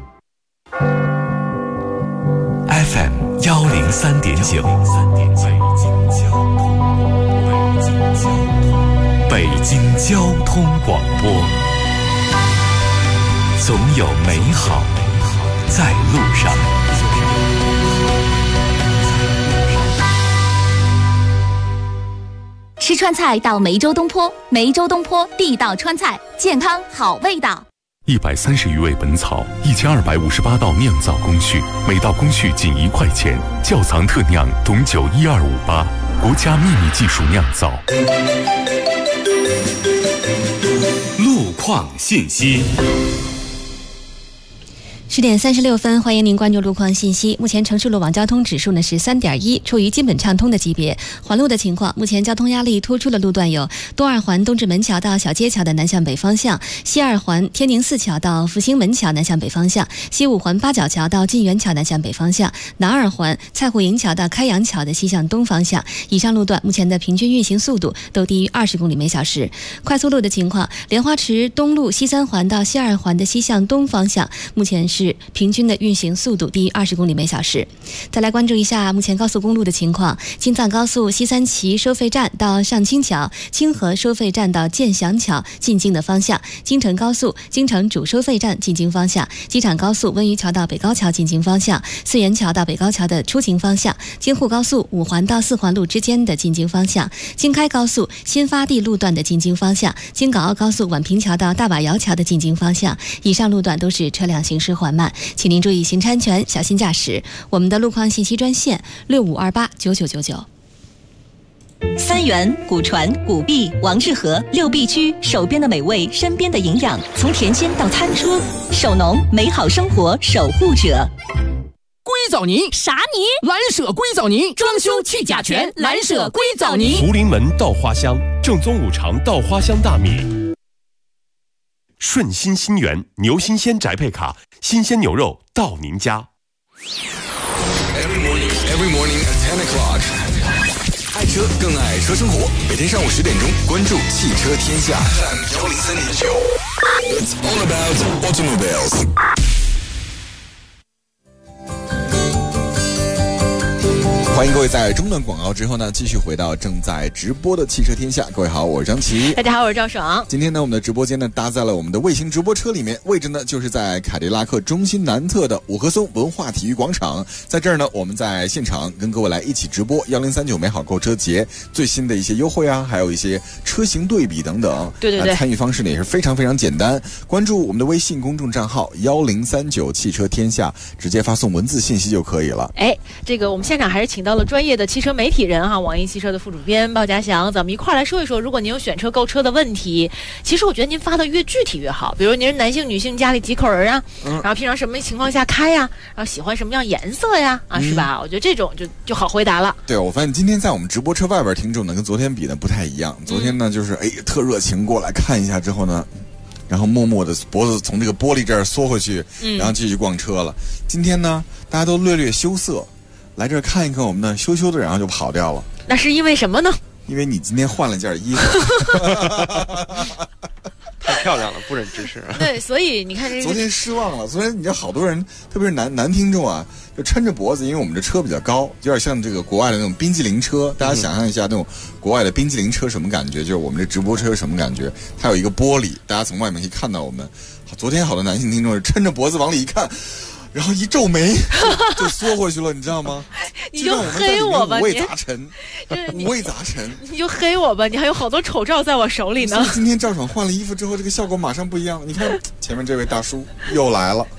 FM 103.9，北京交通广播，总有美好在路上。 吃川菜到梅州东坡，梅州东坡地道川菜，健康好味道。 130余味本草，1258道酿造工序，每道工序仅1块钱，窖藏特酿，董酒12588，国家秘密技术酿造。 路况信息。 10点36分，欢迎您关注路况信息。目前城市路网交通指数呢是3.1，处于基本畅通的级别。环路的情况，目前交通压力突出的路段有东二环东直门桥到小街桥的南向北方向，西二环天宁寺桥到复兴门桥南向北方向，西五环八角桥到晋源桥南向北方向，南二环蔡湖营桥到开阳桥的西向东方向。以上路段目前的平均运行速度都低于20公里每小时。快速路的情况，莲花池东路西三环到西二环的西向东方向，目前是平均的运行速度低于20公里每小时。再来关注一下目前高速公路的情况，京藏高速西三旗收费站到上清桥，清河收费站到建祥桥进京的方向，京承高速京承主收费站进京方向，机场高速温榆桥到北高桥进京方向，四元桥到北高桥的出京方向，京沪高速五环到四环路之间的进京方向，京开高速新发地路段的进京方向，京港澳高速宛平桥到大瓦窑桥的进京方向。以上路段都是车辆行驶缓慢，请您注意行车安全，小心驾驶。我们的路况信息专线65289999。 三元、古传、古碧、王致和6必居，手边的美味，身边的营养，从甜心到餐桌，手农美好生活守护者。 硅藻泥啥泥？蓝舍硅藻泥，装修去甲醛，蓝舍硅藻泥。 福临门稻花香，正宗5常稻花香大米。顺心新源牛新鲜宅配卡，新鲜牛肉到您家。 Every morning at 10 o'clock， 爱车更爱车生活。每天上午10点钟，关注汽车天下。It's all about automobiles。欢迎各位在中段广告之后呢，继续回到正在直播的汽车天下。各位好，我是张琪。 大家好，我是赵爽。 今天呢，我们的直播间呢搭在了我们的卫星直播车里面，位置呢就是在凯迪拉克中心南侧的五棵松文化体育广场。在这儿呢，我们在现场跟各位来一起直播1039美好购车节最新的一些优惠啊，还有一些车型对比等等。 对对对， 参与方式呢也是非常非常简单，关注我们的微信公众账号1039汽车天下，直接发送文字信息就可以了。 哎，这个我们现场还是请到到了专业的汽车媒体人网易汽车的副主编鲍家祥，咱们一块儿来说一说，如果您有选车购车的问题，其实我觉得您发的越具体越好。比如您是男性、女性，家里几口人啊，然后平常什么情况下开呀，然后喜欢什么样颜色呀，是吧？我觉得这种就好回答了。 对，我发现今天在我们直播车外边听众呢，跟昨天比呢不太一样。昨天呢，就是特热情过来看一下之后呢，然后默默的脖子从这个玻璃这儿缩回去，然后继续逛车了。今天呢，大家都略略羞涩，来这儿看一看我们呢，羞羞的，然后就跑掉了。 那是因为什么呢？因为你今天换了件衣服。 太漂亮了，不忍直视。 对，所以你看这昨天失望了。昨天你知道好多人，特别是男听众啊，就抻着脖子，因为我们这车比较高，有点像这个国外的那种冰激凌车。大家想象一下那种国外的冰激凌车什么感觉？就是我们这直播车什么感觉？它有一个玻璃，大家从外面可以看到我们。昨天好多男性听众是抻着脖子往里一看，然后一皱眉就缩回去了，你知道吗？ 你就黑我吧， 五味杂陈，五味杂陈。 你就黑我吧，你还有好多丑照在我手里呢。 所以今天赵爽换了衣服之后，这个效果马上不一样。你看前面这位大叔又来了。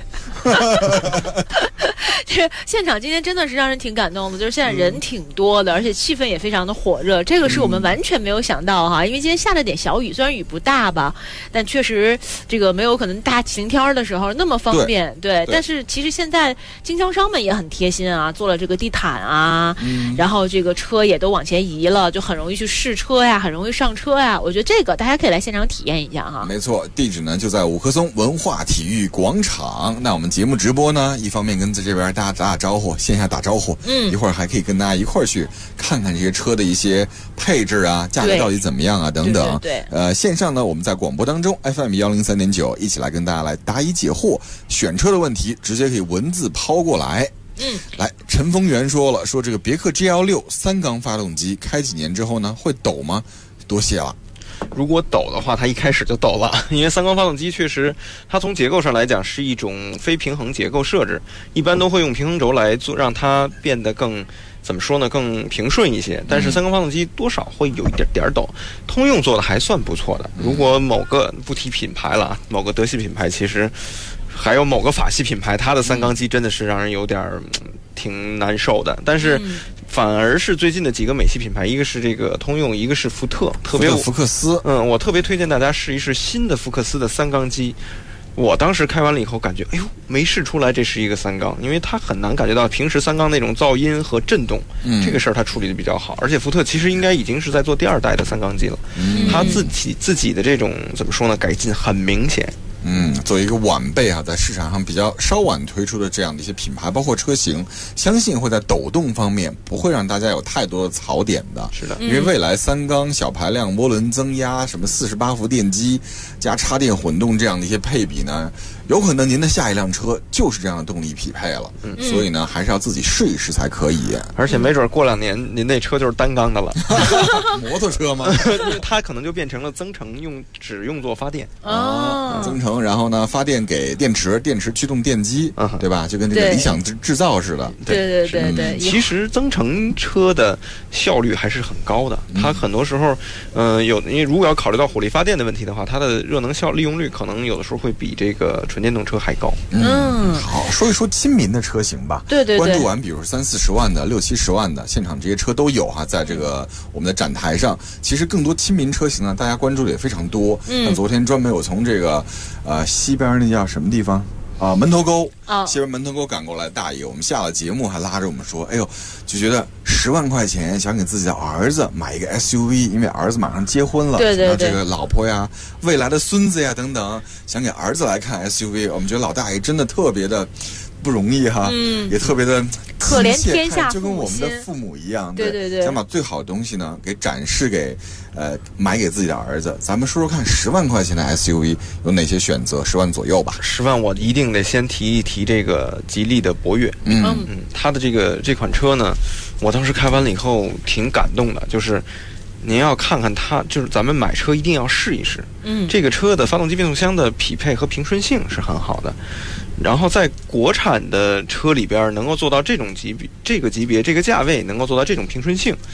这现场今天真的是让人挺感动的，就是现在人挺多的，而且气氛也非常的火热，这个是我们完全没有想到哈。因为今天下了点小雨，虽然雨不大吧，但确实这个没有可能大晴天的时候那么方便。对，但是其实现在经销商们也很贴心啊，做了这个地毯啊，然后这个车也都往前移了，就很容易去试车呀，很容易上车呀。我觉得这个大家可以来现场体验一下哈。 没错，地址呢就在五棵松文化体育广场。那我们节目直播呢，一方面跟在这边大家打招呼，线下打招呼，一会儿还可以跟大家一块儿去看看这些车的一些配置啊，价格到底怎么样啊，等等。 对， 线上呢，我们在广播当中 FM103.9一起来跟大家来答疑解惑，选车的问题直接可以文字抛过来。来，陈丰源说了，说这个别克 GL6 3缸发动机开几年之后呢，会抖吗？多谢了。 如果抖的话，它一开始就抖了，因为3缸发动机确实，它从结构上来讲是一种非平衡结构设置，一般都会用平衡轴来做，让它变得更怎么说呢，更平顺一些。但是3缸发动机多少会有一点抖，通用做的还算不错的。如果某个不提品牌了，某个德系品牌，其实还有某个法系品牌，它的3缸机真的是让人有点挺难受的。但是反而是最近的几个美系品牌，一个是这个通用，一个是福特，特别福克斯。 我特别推荐大家试一试新的福克斯的3缸机。我当时开完了以后感觉，没试出来这是一个3缸，因为它很难感觉到平时3缸那种噪音和震动，这个事儿它处理的比较好。而且福特其实应该已经是在做第2代的3缸机了，它自己的这种怎么说呢，改进很明显。 作为一个晚辈啊，在市场上比较稍晚推出的这样的一些品牌，包括车型，相信会在抖动方面不会让大家有太多的槽点的。 是的， 因为未来3缸小排量涡轮增压，什么48伏电机加插电混动这样的一些配比呢，有可能您的下一辆车就是这样的动力匹配了。所以呢，还是要自己试一试才可以。 而且没准过2年您那车就是单缸的了。 摩托车吗？ 它可能就变成了增程，只用作发电。 增程，然后呢，发电给电池驱动电机，对吧？就跟这个理想制造似的。 对。 其实增程车的效率还是很高的，它很多时候，因为如果要考虑到火力发电的问题的话，它的热能利用率可能有的时候会比这个纯电动车还高。 好，说一说亲民的车型吧。 对。 关注完，比如说30-40万的、60-70万的，现场这些车都有哈，在这个我们的展台上。其实更多亲民车型呢，大家关注的也非常多。那昨天专门有从这个西边那叫什么地方门头沟西边门头沟赶过来大爷，我们下了节目还拉着我们说，就觉得10万块钱想给自己的儿子买一个 SUV， 因为儿子马上结婚了， 对， 然后这个老婆呀、未来的孙子呀等等，想给儿子来看 SUV， 我们觉得老大爷真的特别的不容易哈，也特别的可怜天下就跟我们的父母一样， 对， 想把最好的东西呢给展示给买给自己的儿子。咱们说说看，10万块钱的 SUV 有哪些选择？10万左右吧。 10万我一定得先提一提这个吉利的博越。它的这款车呢，我当时开完了以后挺感动的，就是您要看看它，就是咱们买车一定要试一试。这个车的发动机变速箱的匹配和平顺性是很好的。然后在国产的车里边能够做到这种级别、这个价位能够做到这种平顺性，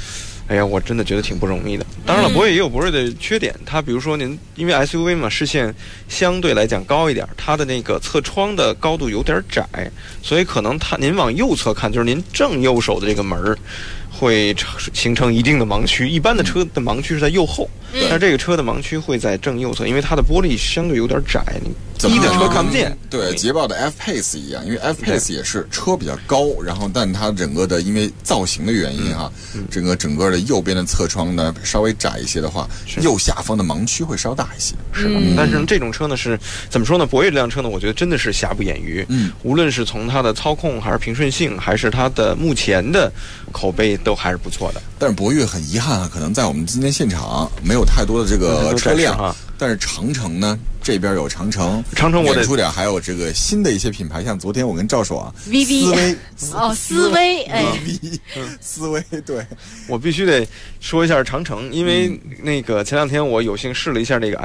哎呀，我真的觉得挺不容易的。当然了，博越也有博越的缺点，它比如说您因为 SUV 嘛，视线相对来讲高一点，它的那个侧窗的高度有点窄，所以可能您往右侧看，就是您正右手的这个门会形成一定的盲区。一般的车的盲区是在右后，但这个车的盲区会在正右侧，因为它的玻璃相对有点窄，你低的车看不见。 对，捷豹的 F-Pace 一样，因为 F-Pace 也是车比较高，然后但它整个的因为造型的原因整个的右边的侧窗呢稍微窄一些的话，右下方的盲区会稍大一些。 是的，但是这种车呢是怎么说呢？博越这辆车呢，我觉得真的是瑕不掩瑜。无论是从它的操控，还是平顺性，还是它的目前的口碑，都还是不错的。 但是博越很遗憾可能在我们今天现场没有太多的这个车辆。但是长城呢，这边有长城我远处点还有这个新的一些品牌，像昨天我跟赵爽 VV 思威思威，对， 我必须得说一下长城，因为那个前两天我有幸试了一下这个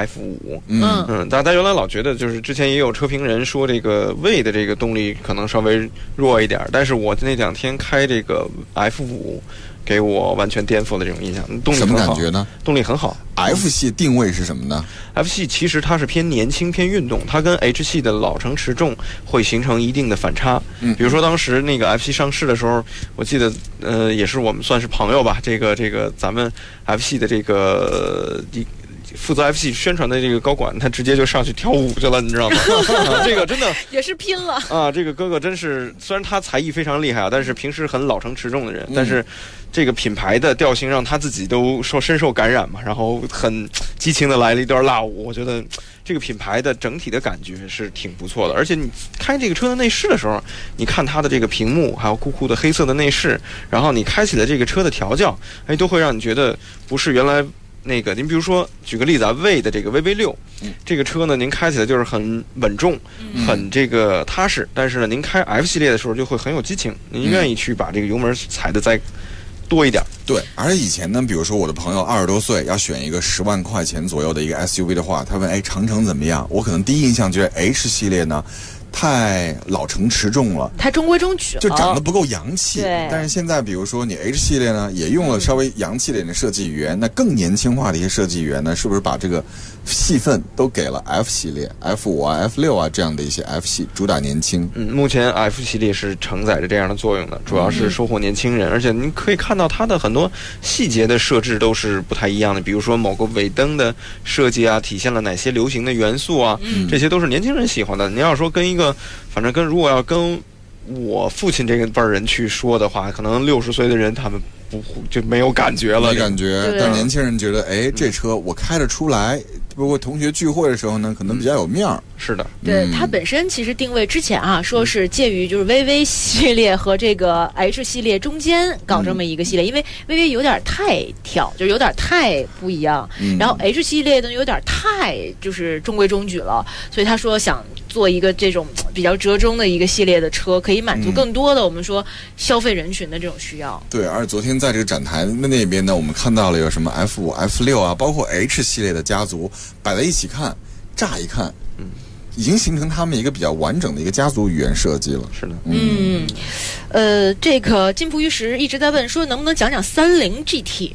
F5，大家原来老觉得就是之前也有车评人说这个魏的这个动力可能稍微弱一点，但是我那2天开这个 F5。给我完全颠覆了这种印象，动力很好。 什么感觉呢？ 动力很好。 F 系定位是什么呢 ？F 系其实它是偏年轻、偏运动，它跟 H 系的老成持重会形成一定的反差。比如说当时那个 F 系上市的时候，我记得也是我们算是朋友吧，这个咱们 F 系的这个负责 F 系宣传的这个高管，他直接就上去跳舞去了，你知道吗？这个真的也是拼了啊！这个哥哥真是，虽然他才艺非常厉害但是平时很老成持重的人，但是这个品牌的调性让他自己都深受感染嘛，然后很激情的来了一段辣舞。我觉得这个品牌的整体的感觉是挺不错的，而且你开这个车的内饰的时候，你看它的这个屏幕，还有酷酷的黑色的内饰，然后你开启了这个车的调教，都会让你觉得不是原来。那个，您比如说，举个例子魏的这个 VV6，这个车呢，您开起来就是很稳重，很这个踏实。但是呢，您开 F 系列的时候就会很有激情，您愿意去把这个油门踩得再多一点。 对，而且以前呢，比如说我的朋友20多岁要选一个10万块钱左右的一个 SUV 的话，他问长城怎么样？我可能第一印象觉得 H 系列呢。太老成持重了， 太中规中矩了， 就长得不够洋气。 对， 但是现在比如说你 H 系列呢，也用了稍微洋气一点的设计语言，那更年轻化的一些设计语言呢，是不是把这个戏份都给了 F 系列、F5啊、F6啊这样的一些 F 系，主打年轻。 目前 F 系列是承载着这样的作用的，主要是收获年轻人，而且您可以看到它的很多细节的设置都是不太一样的，比如说某个尾灯的设计啊，体现了哪些流行的元素啊，这些都是年轻人喜欢的。你要说跟一个反正如果要跟我父亲这个辈儿人去说的话，可能60岁的人他们就没有感觉了， 没感觉。但年轻人觉得，这车我开得出来。不过同学聚会的时候呢，可能比较有面儿。 是的， 对，它本身其实定位之前说是介于就是 VV 系列和这个 H 系列中间搞这么一个系列，因为 VV 有点太跳，就有点太不一样，然后 H 系列呢有点太就是中规中矩了，所以他说想做一个这种比较折中的一个系列的车，可以满足更多的我们说消费人群的这种需要。 对，而昨天在这个展台那边呢，我们看到了有什么 F5、F6啊，包括 H 系列的家族摆在一起看，乍一看，已经形成他们一个比较完整的一个家族语言设计了。 是的， 这个金璞玉石一直在问说，能不能讲讲30 GT？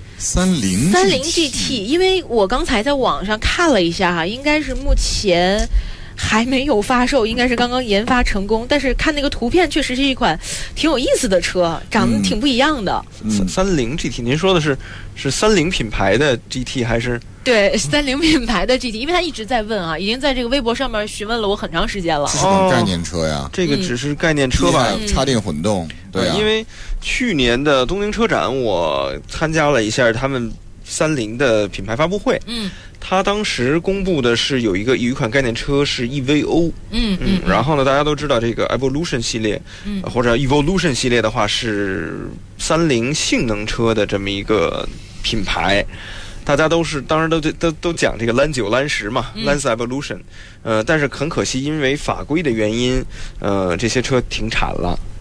30 GT， 因为我刚才在网上看了一下应该是目前还没有发售，应该是刚刚研发成功，但是看那个图片确实是一款挺有意思的车，长得挺不一样的。 30 GT， 您说的是30品牌的 GT 还是？ 对，30品牌的 GT， 因为他一直在问已经在这个微博上面询问了我很长时间了。 这是款概念车呀， 这个只是概念车吧？ 插电混动，对啊。 因为去年的东京车展，我参加了一下他们30的品牌发布会。他当时公布的是有一款概念车是 EVO， 然后呢，大家都知道这个 Evolution 系列，或者 Evolution 系列的话是30性能车的这么一个品牌。大家当然都讲这个蓝9、蓝10嘛，Lance Evolution，但是很可惜，因为法规的原因，这些车停产了。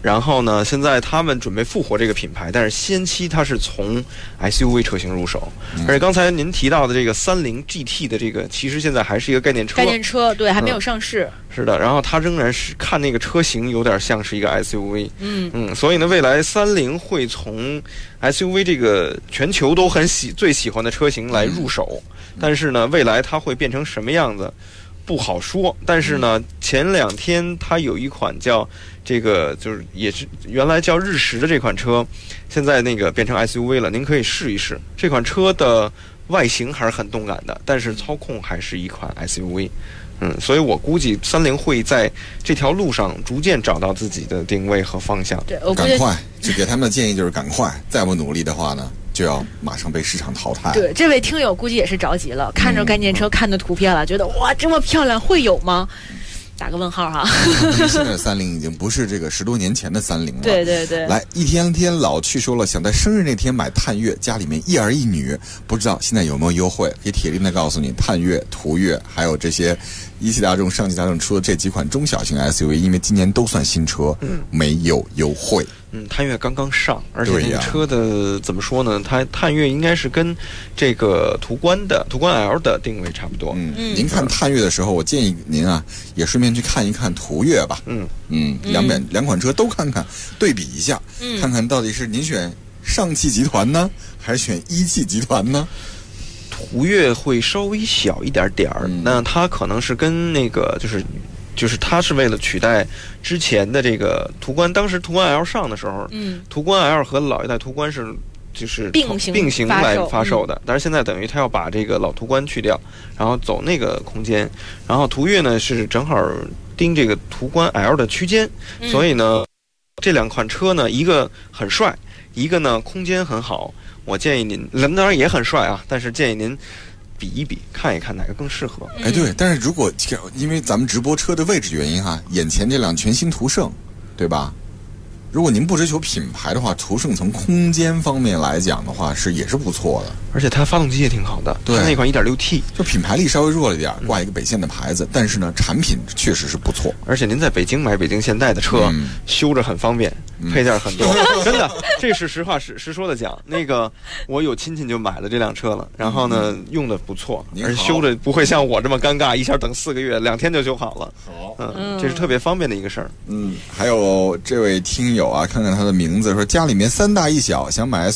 然后呢，现在他们准备复活这个品牌，但是先期它是从 SUV 车型入手，而且刚才您提到的这个30 GT 的这个，其实现在还是一个概念车。 概念车对，还没有上市。 是的，然后它仍然是看那个车型有点像是一个 SUV。所以呢，未来30会从 SUV 这个全球都最喜欢的车型来入手，但是呢，未来它会变成什么样子？不好说，但是呢，前2天它有一款叫这个，就是也是原来叫日食的这款车，现在那个变成 SUV 了，您可以试一试。这款车的外形还是很动感的，但是操控还是一款 SUV。所以我估计30会在这条路上逐渐找到自己的定位和方向。 对， 赶快，就给他们的建议就是赶快，再不努力的话呢，就要马上被市场淘汰。 对，这位听友估计也是着急了，看着概念车看的图片了，觉得哇这么漂亮，会有吗？打个问号哈。 现在的30已经不是这个10多年前的30了。 对对对。 来，一天老去说了，想在生日那天买探岳，家里面一儿一女，不知道现在有没有优惠？可以铁定的告诉你，探岳、途岳还有这些一汽大众、上汽大众出的这几款中小型 SUV， 因为今年都算新车，没有优惠。 探岳刚刚上，而且这个车的怎么说呢？它探岳应该是跟这个途观 L 的定位差不多。 您看探岳的时候，我建议您啊，也顺便去看一看途岳吧。两款车都看看，对比一下，看看到底是您选上汽集团呢，还是选一汽集团呢？ 途岳会稍微小一点儿，那它可能是跟那个就是它是为了取代之前的这个途观，当时途观 L 上的时候，途观 L 和老一代途观就是并行来发售的，但是现在等于它要把这个老途观去掉，然后走那个空间，然后途岳呢是正好盯这个途观 L 的区间，所以呢这2款车呢，一个很帅，一个呢空间很好，我建议您，当然也很帅啊，但是建议您比一比，看一看哪个更适合。 对，但是如果因为咱们直播车的位置原因哈，眼前这辆全新途胜，对吧？如果您不追求品牌的话，途胜从空间方面来讲的话，也是不错的。 而且它发动机也挺好的， 对， 那款 1.6T， 就品牌力稍微弱了一点，挂一个北线的牌子，但是呢，产品确实是不错。 而且您在北京买北京现代的车，修着很方便，配件很多，真的，这是实话实说的讲。那个我有亲戚就买了这辆车了，然后呢用的不错，而且修着不会像我这么尴尬，一下等4个月，2天就修好了。这是特别方便的一个事儿。 还有这位听友啊，看看他的名字，说家里面3大1小，想买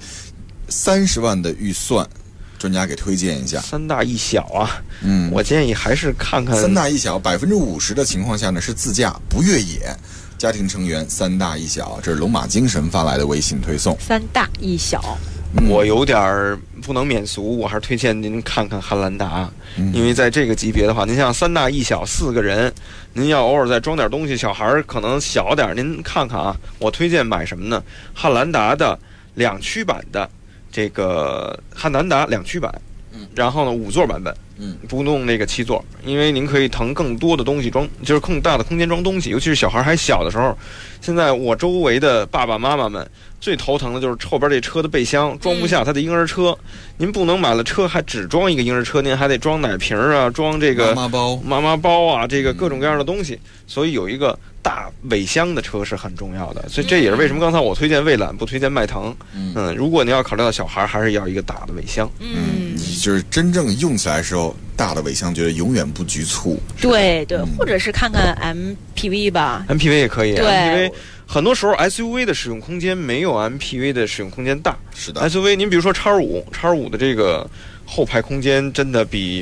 SUV。30万的预算，专家给推荐一下。 3大1小啊，我建议还是看看 3大1小，50%的情况下呢是自驾不越野，家庭成员3大1小，这是龙马精神发来的微信推送。 3大1小， 我有点不能免俗，我还是推荐您看看汉兰达，因为在这个级别的话，您像3大1小4个人，您要偶尔再装点东西，小孩可能小点，您看看啊，我推荐买什么呢？汉兰达的2驱版的。这个汉兰达2驱版，然后呢5座版本，不弄那个7座，因为您可以腾更多的东西装，就是更大的空间装东西，尤其是小孩还小的时候。现在我周围的爸爸妈妈们最头疼的就是后边这车的备箱装不下他的婴儿车，您不能买了车还只装一个婴儿车，您还得装奶瓶啊，装这个妈妈包啊，这个各种各样的东西，所以有一个大尾箱的车是很重要的，所以这也是为什么刚才我推荐蔚揽不推荐迈腾。如果您要考虑到小孩，还是要一个大的尾箱。 就是真正用起来的时候，大的尾箱觉得永远不局促。 对对，或者是看看 MPV 吧。 MPV 也可以。 对 ，MPV 很多时候 SUV 的使用空间没有 MPV 的使用空间大。 是的 ，SUV 您比如说X5的这个后排空间真的比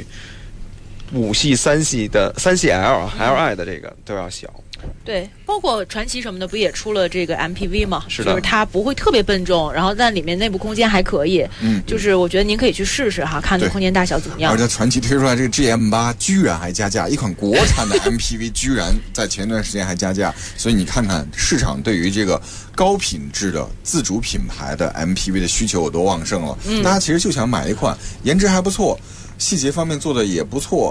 5系、3系 Li 的这个都要小。 对，包括传祺什么的，不也出了这个 MPV 吗？ 是的， 就是它不会特别笨重，然后但里面内部空间还可以。就是我觉得您可以去试试哈，看这空间大小怎么样。 而且传祺推出来这个 GM8居然还加价，一款国产的 MPV 居然在前段时间还加价，所以你看看市场对于这个高品质的自主品牌的 MPV 的需求有多旺盛了。大家其实就想买一款颜值还不错，细节方面做的也不错。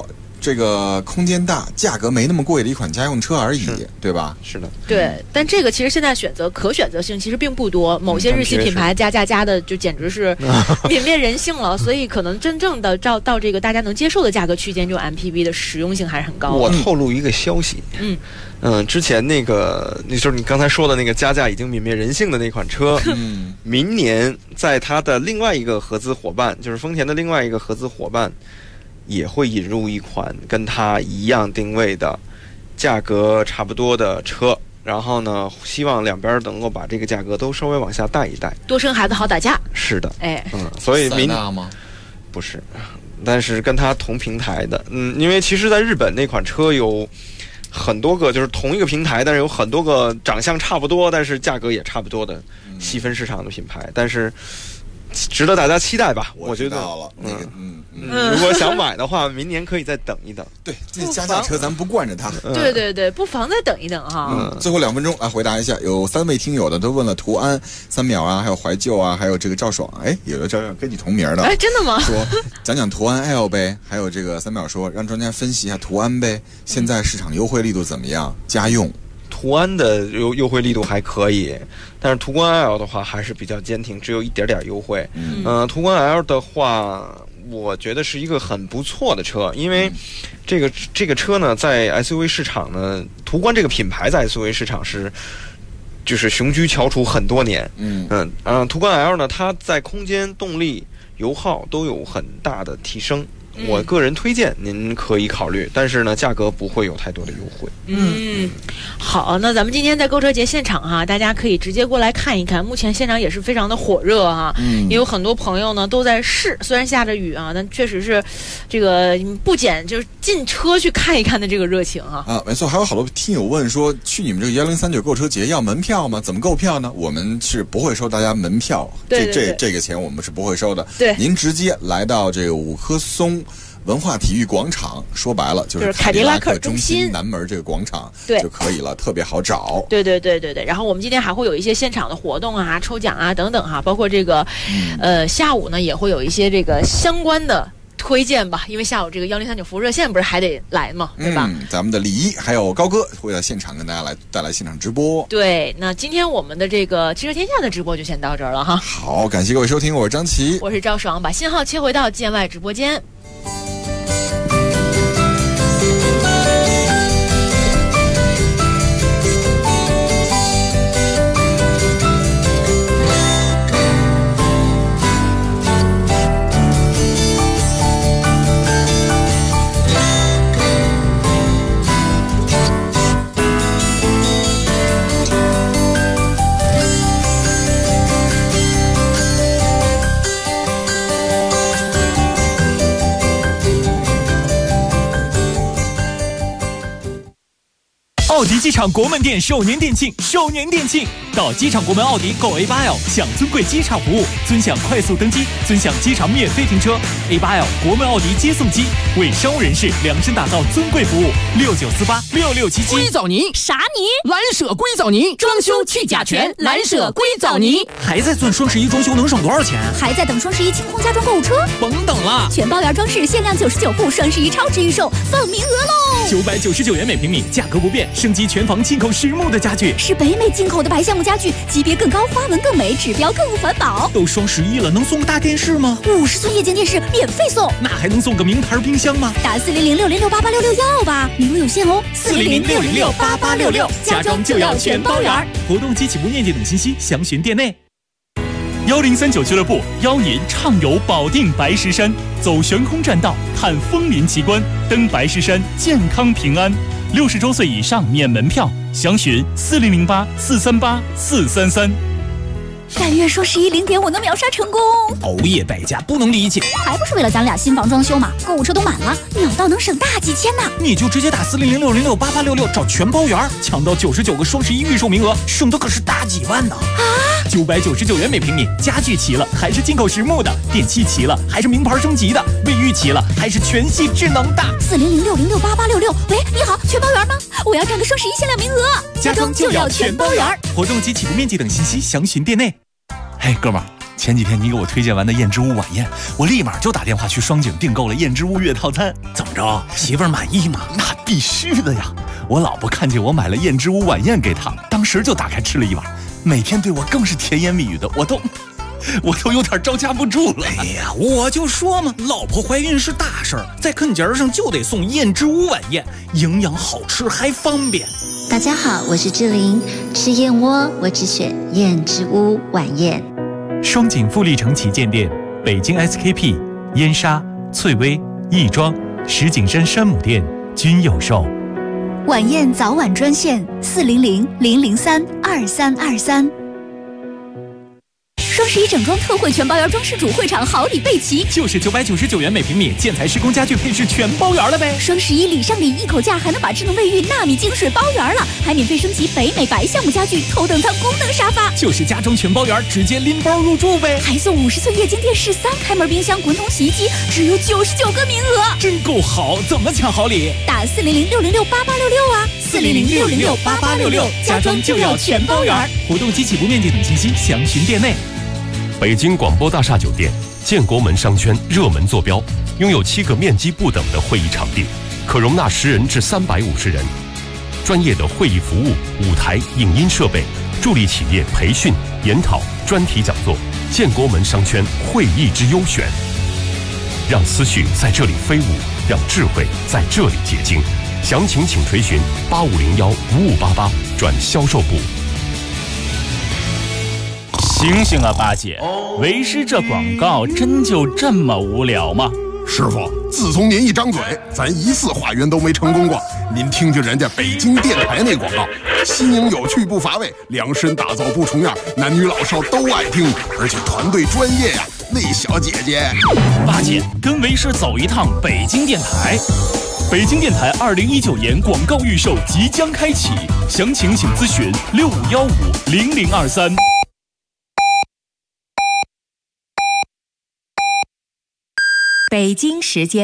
这个空间大、价格没那么贵的一款家用车而已，对吧？ 是的， 对。但这个其实现在可选择性其实并不多，某些日系品牌加的就简直是泯灭人性了，所以可能真正的到这个大家能接受的价格区间，这种 MPV 的实用性还是很高的。 我透露一个消息，之前那就是你刚才说的那个加价已经泯灭人性的那款车，明年在它的另外一个合资伙伴，就是丰田的另外一个合资伙伴，也会引入一款跟它一样定位的、价格差不多的车。然后呢，希望两边能够把这个价格都稍微往下带一带。 多生孩子好打架。 是的， 所以塞纳吗？ 不是，但是跟它同平台的，因为其实在日本那款车有很多个，就是同一个平台，但是有很多个长相差不多，但是价格也差不多的细分市场的品牌，但是值得大家期待吧？我觉得，如果想买的话，明年可以再等一等。 对，这加价车咱不惯着它。 对，不妨再等一等哈。 最后2分钟来回答一下，有3位听友的都问了途安、3秒啊，还有怀旧啊，还有这个赵爽。有的赵爽跟你同名的。 真的吗？ 说讲途安 L 呗，还有这个3秒说让专家分析一下途安呗，现在市场优惠力度怎么样？家用。 途安的优惠力度还可以，但是途观 L 的话还是比较坚挺，只有一点点优惠。途观 L 的话，我觉得是一个很不错的车，因为这个车呢，在 SUV 市场呢，途观这个品牌在 SUV 市场就是雄居翘楚很多年。途观 L 呢，它在空间、动力、油耗都有很大的提升。我个人推荐您可以考虑，但是呢，价格不会有太多的优惠。 好，那咱们今天在购车节现场哈，大家可以直接过来看一看。目前现场也是非常的火热哈，也有很多朋友呢都在试，虽然下着雨啊，但确实是这个不减就是进车去看一看的这个热情啊。 没错，还有好多听友问说，去你们这个1039购车节要门票吗？怎么购票呢？我们是不会收大家门票，这个钱我们是不会收的。 对， 您直接来到这个五棵松文化体育广场，说白了就是凯迪拉克中心南门这个广场对就可以了，特别好找。 对。然后我们今天还会有一些现场的活动啊、抽奖啊等等哈，包括这个下午呢也会有一些这个相关的推荐吧，因为下午这个1039服务热线不是还得来嘛，对吧？ 咱们的李一还有高哥会在现场跟大家带来现场直播。 对，那今天我们的这个汽车天下的直播就先到这儿了哈。 好，感谢各位收听，我是张琪， 我是赵爽，把信号切回到建外直播间。 奥迪机场国门店首年店庆，到机场国门奥迪购 A8L， 享尊贵机场服务，尊享快速登机，尊享机场免费停车。A8L 国门奥迪接送机，为商务人士量身打造尊贵服务，69486677。 硅藻泥啥泥？蓝舍硅藻泥，装修去甲醛，蓝舍硅藻泥。 还在算双11装修能省多少钱？ 还在等双11清空家装购物车？ 甭等了， 全包圆装饰限量99户，双11超值预售，放名额喽 ！999元每平米，价格不变，升级全房进口实木的家具， 是北美进口的白橡木家具，级别更高，花纹更美，指标更环保。 都双11了，能送个大电视吗 ？50寸液晶电视免费送。 那还能送个名牌冰箱吗？ 打40060688666要吧，名额有限哦。 40060688666，家装就要全包圆。活动及起步面积等信息详询店内。1039俱乐部邀您畅游保定白石山，走悬空栈道，看枫林奇观，登白石山，健康平安。60周岁以上免门票，详询4008438433。 但愿双110点我能秒杀成功。 熬夜败家不能理解， 还不是为了咱俩新房装修嘛？购物车都满了，秒到能省大几千呢。 你就直接打40060688666找全包圆，抢到99个双11预售名额，省的可是大几万呢！999元每平米，家具齐了还是进口实木的，电器齐了还是名牌升级的，卫浴齐了还是全系智能的。 40060688666，喂，你好，全包圆吗？我要占个双11限量名额， 家装就要全包圆。活动及起步面积等信息详询店内。 嘿，哥们儿， 前几天你给我推荐完的燕之屋晚宴，我立马就打电话去双井订购了燕之屋月套餐。怎么着，媳妇儿满意吗？那必须的呀！我老婆看见我买了燕之屋晚宴给她，当时就打开吃了一碗，每天对我更是甜言蜜语的，我都有点招架不住了。 哎呀，我就说嘛，老婆怀孕是大事儿，在啃节上就得送燕之屋晚宴，营养好吃还方便。 大家好，我是志玲，吃燕窝我只选燕之屋晚宴。 双井富力城旗舰店、北京 SKP、燕莎、翠微、亦庄、石景山山姆店均有售。 晚宴早晚专线400-003-2323。双11整装特惠全包圆装饰主会场好礼备齐， 就是999元每平米，建材施工家具配饰全包圆了呗。 双11礼上礼，一口价还能把智能卫浴纳米净水包圆了，还免费升级北美白橡木家具头等舱功能沙发， 就是家装全包圆，直接拎包入住呗。 还送50寸液晶电视、3开门冰箱、滚筒洗衣机，只有99个名额， 真够好！怎么抢好礼？ 打400-606-8866啊，400-606-8866，家装就要全包圆。 活动及起步面积等信息详询店内。 北京广播大厦酒店建国门商圈热门坐标，拥有7个面积不等的会议场地，可容纳10人至350人。专业的会议服务、舞台、影音设备，助力企业培训、研讨、专题讲座。建国门商圈会议之优选，让思绪在这里飞舞，让智慧在这里结晶。详情请垂询8501-5588转销售部。 醒醒啊，八姐！为师这广告真就这么无聊吗？ 师傅，自从您一张嘴，咱1次化缘都没成功过。您听听人家北京电台那广告，新颖有趣不乏味，量身打造不重样，男女老少都爱听，而且团队专业呀。那小姐姐， 八姐跟为师走一趟北京电台。北京电台2019年广告预售即将开启，详情请咨询65150023。 北京时间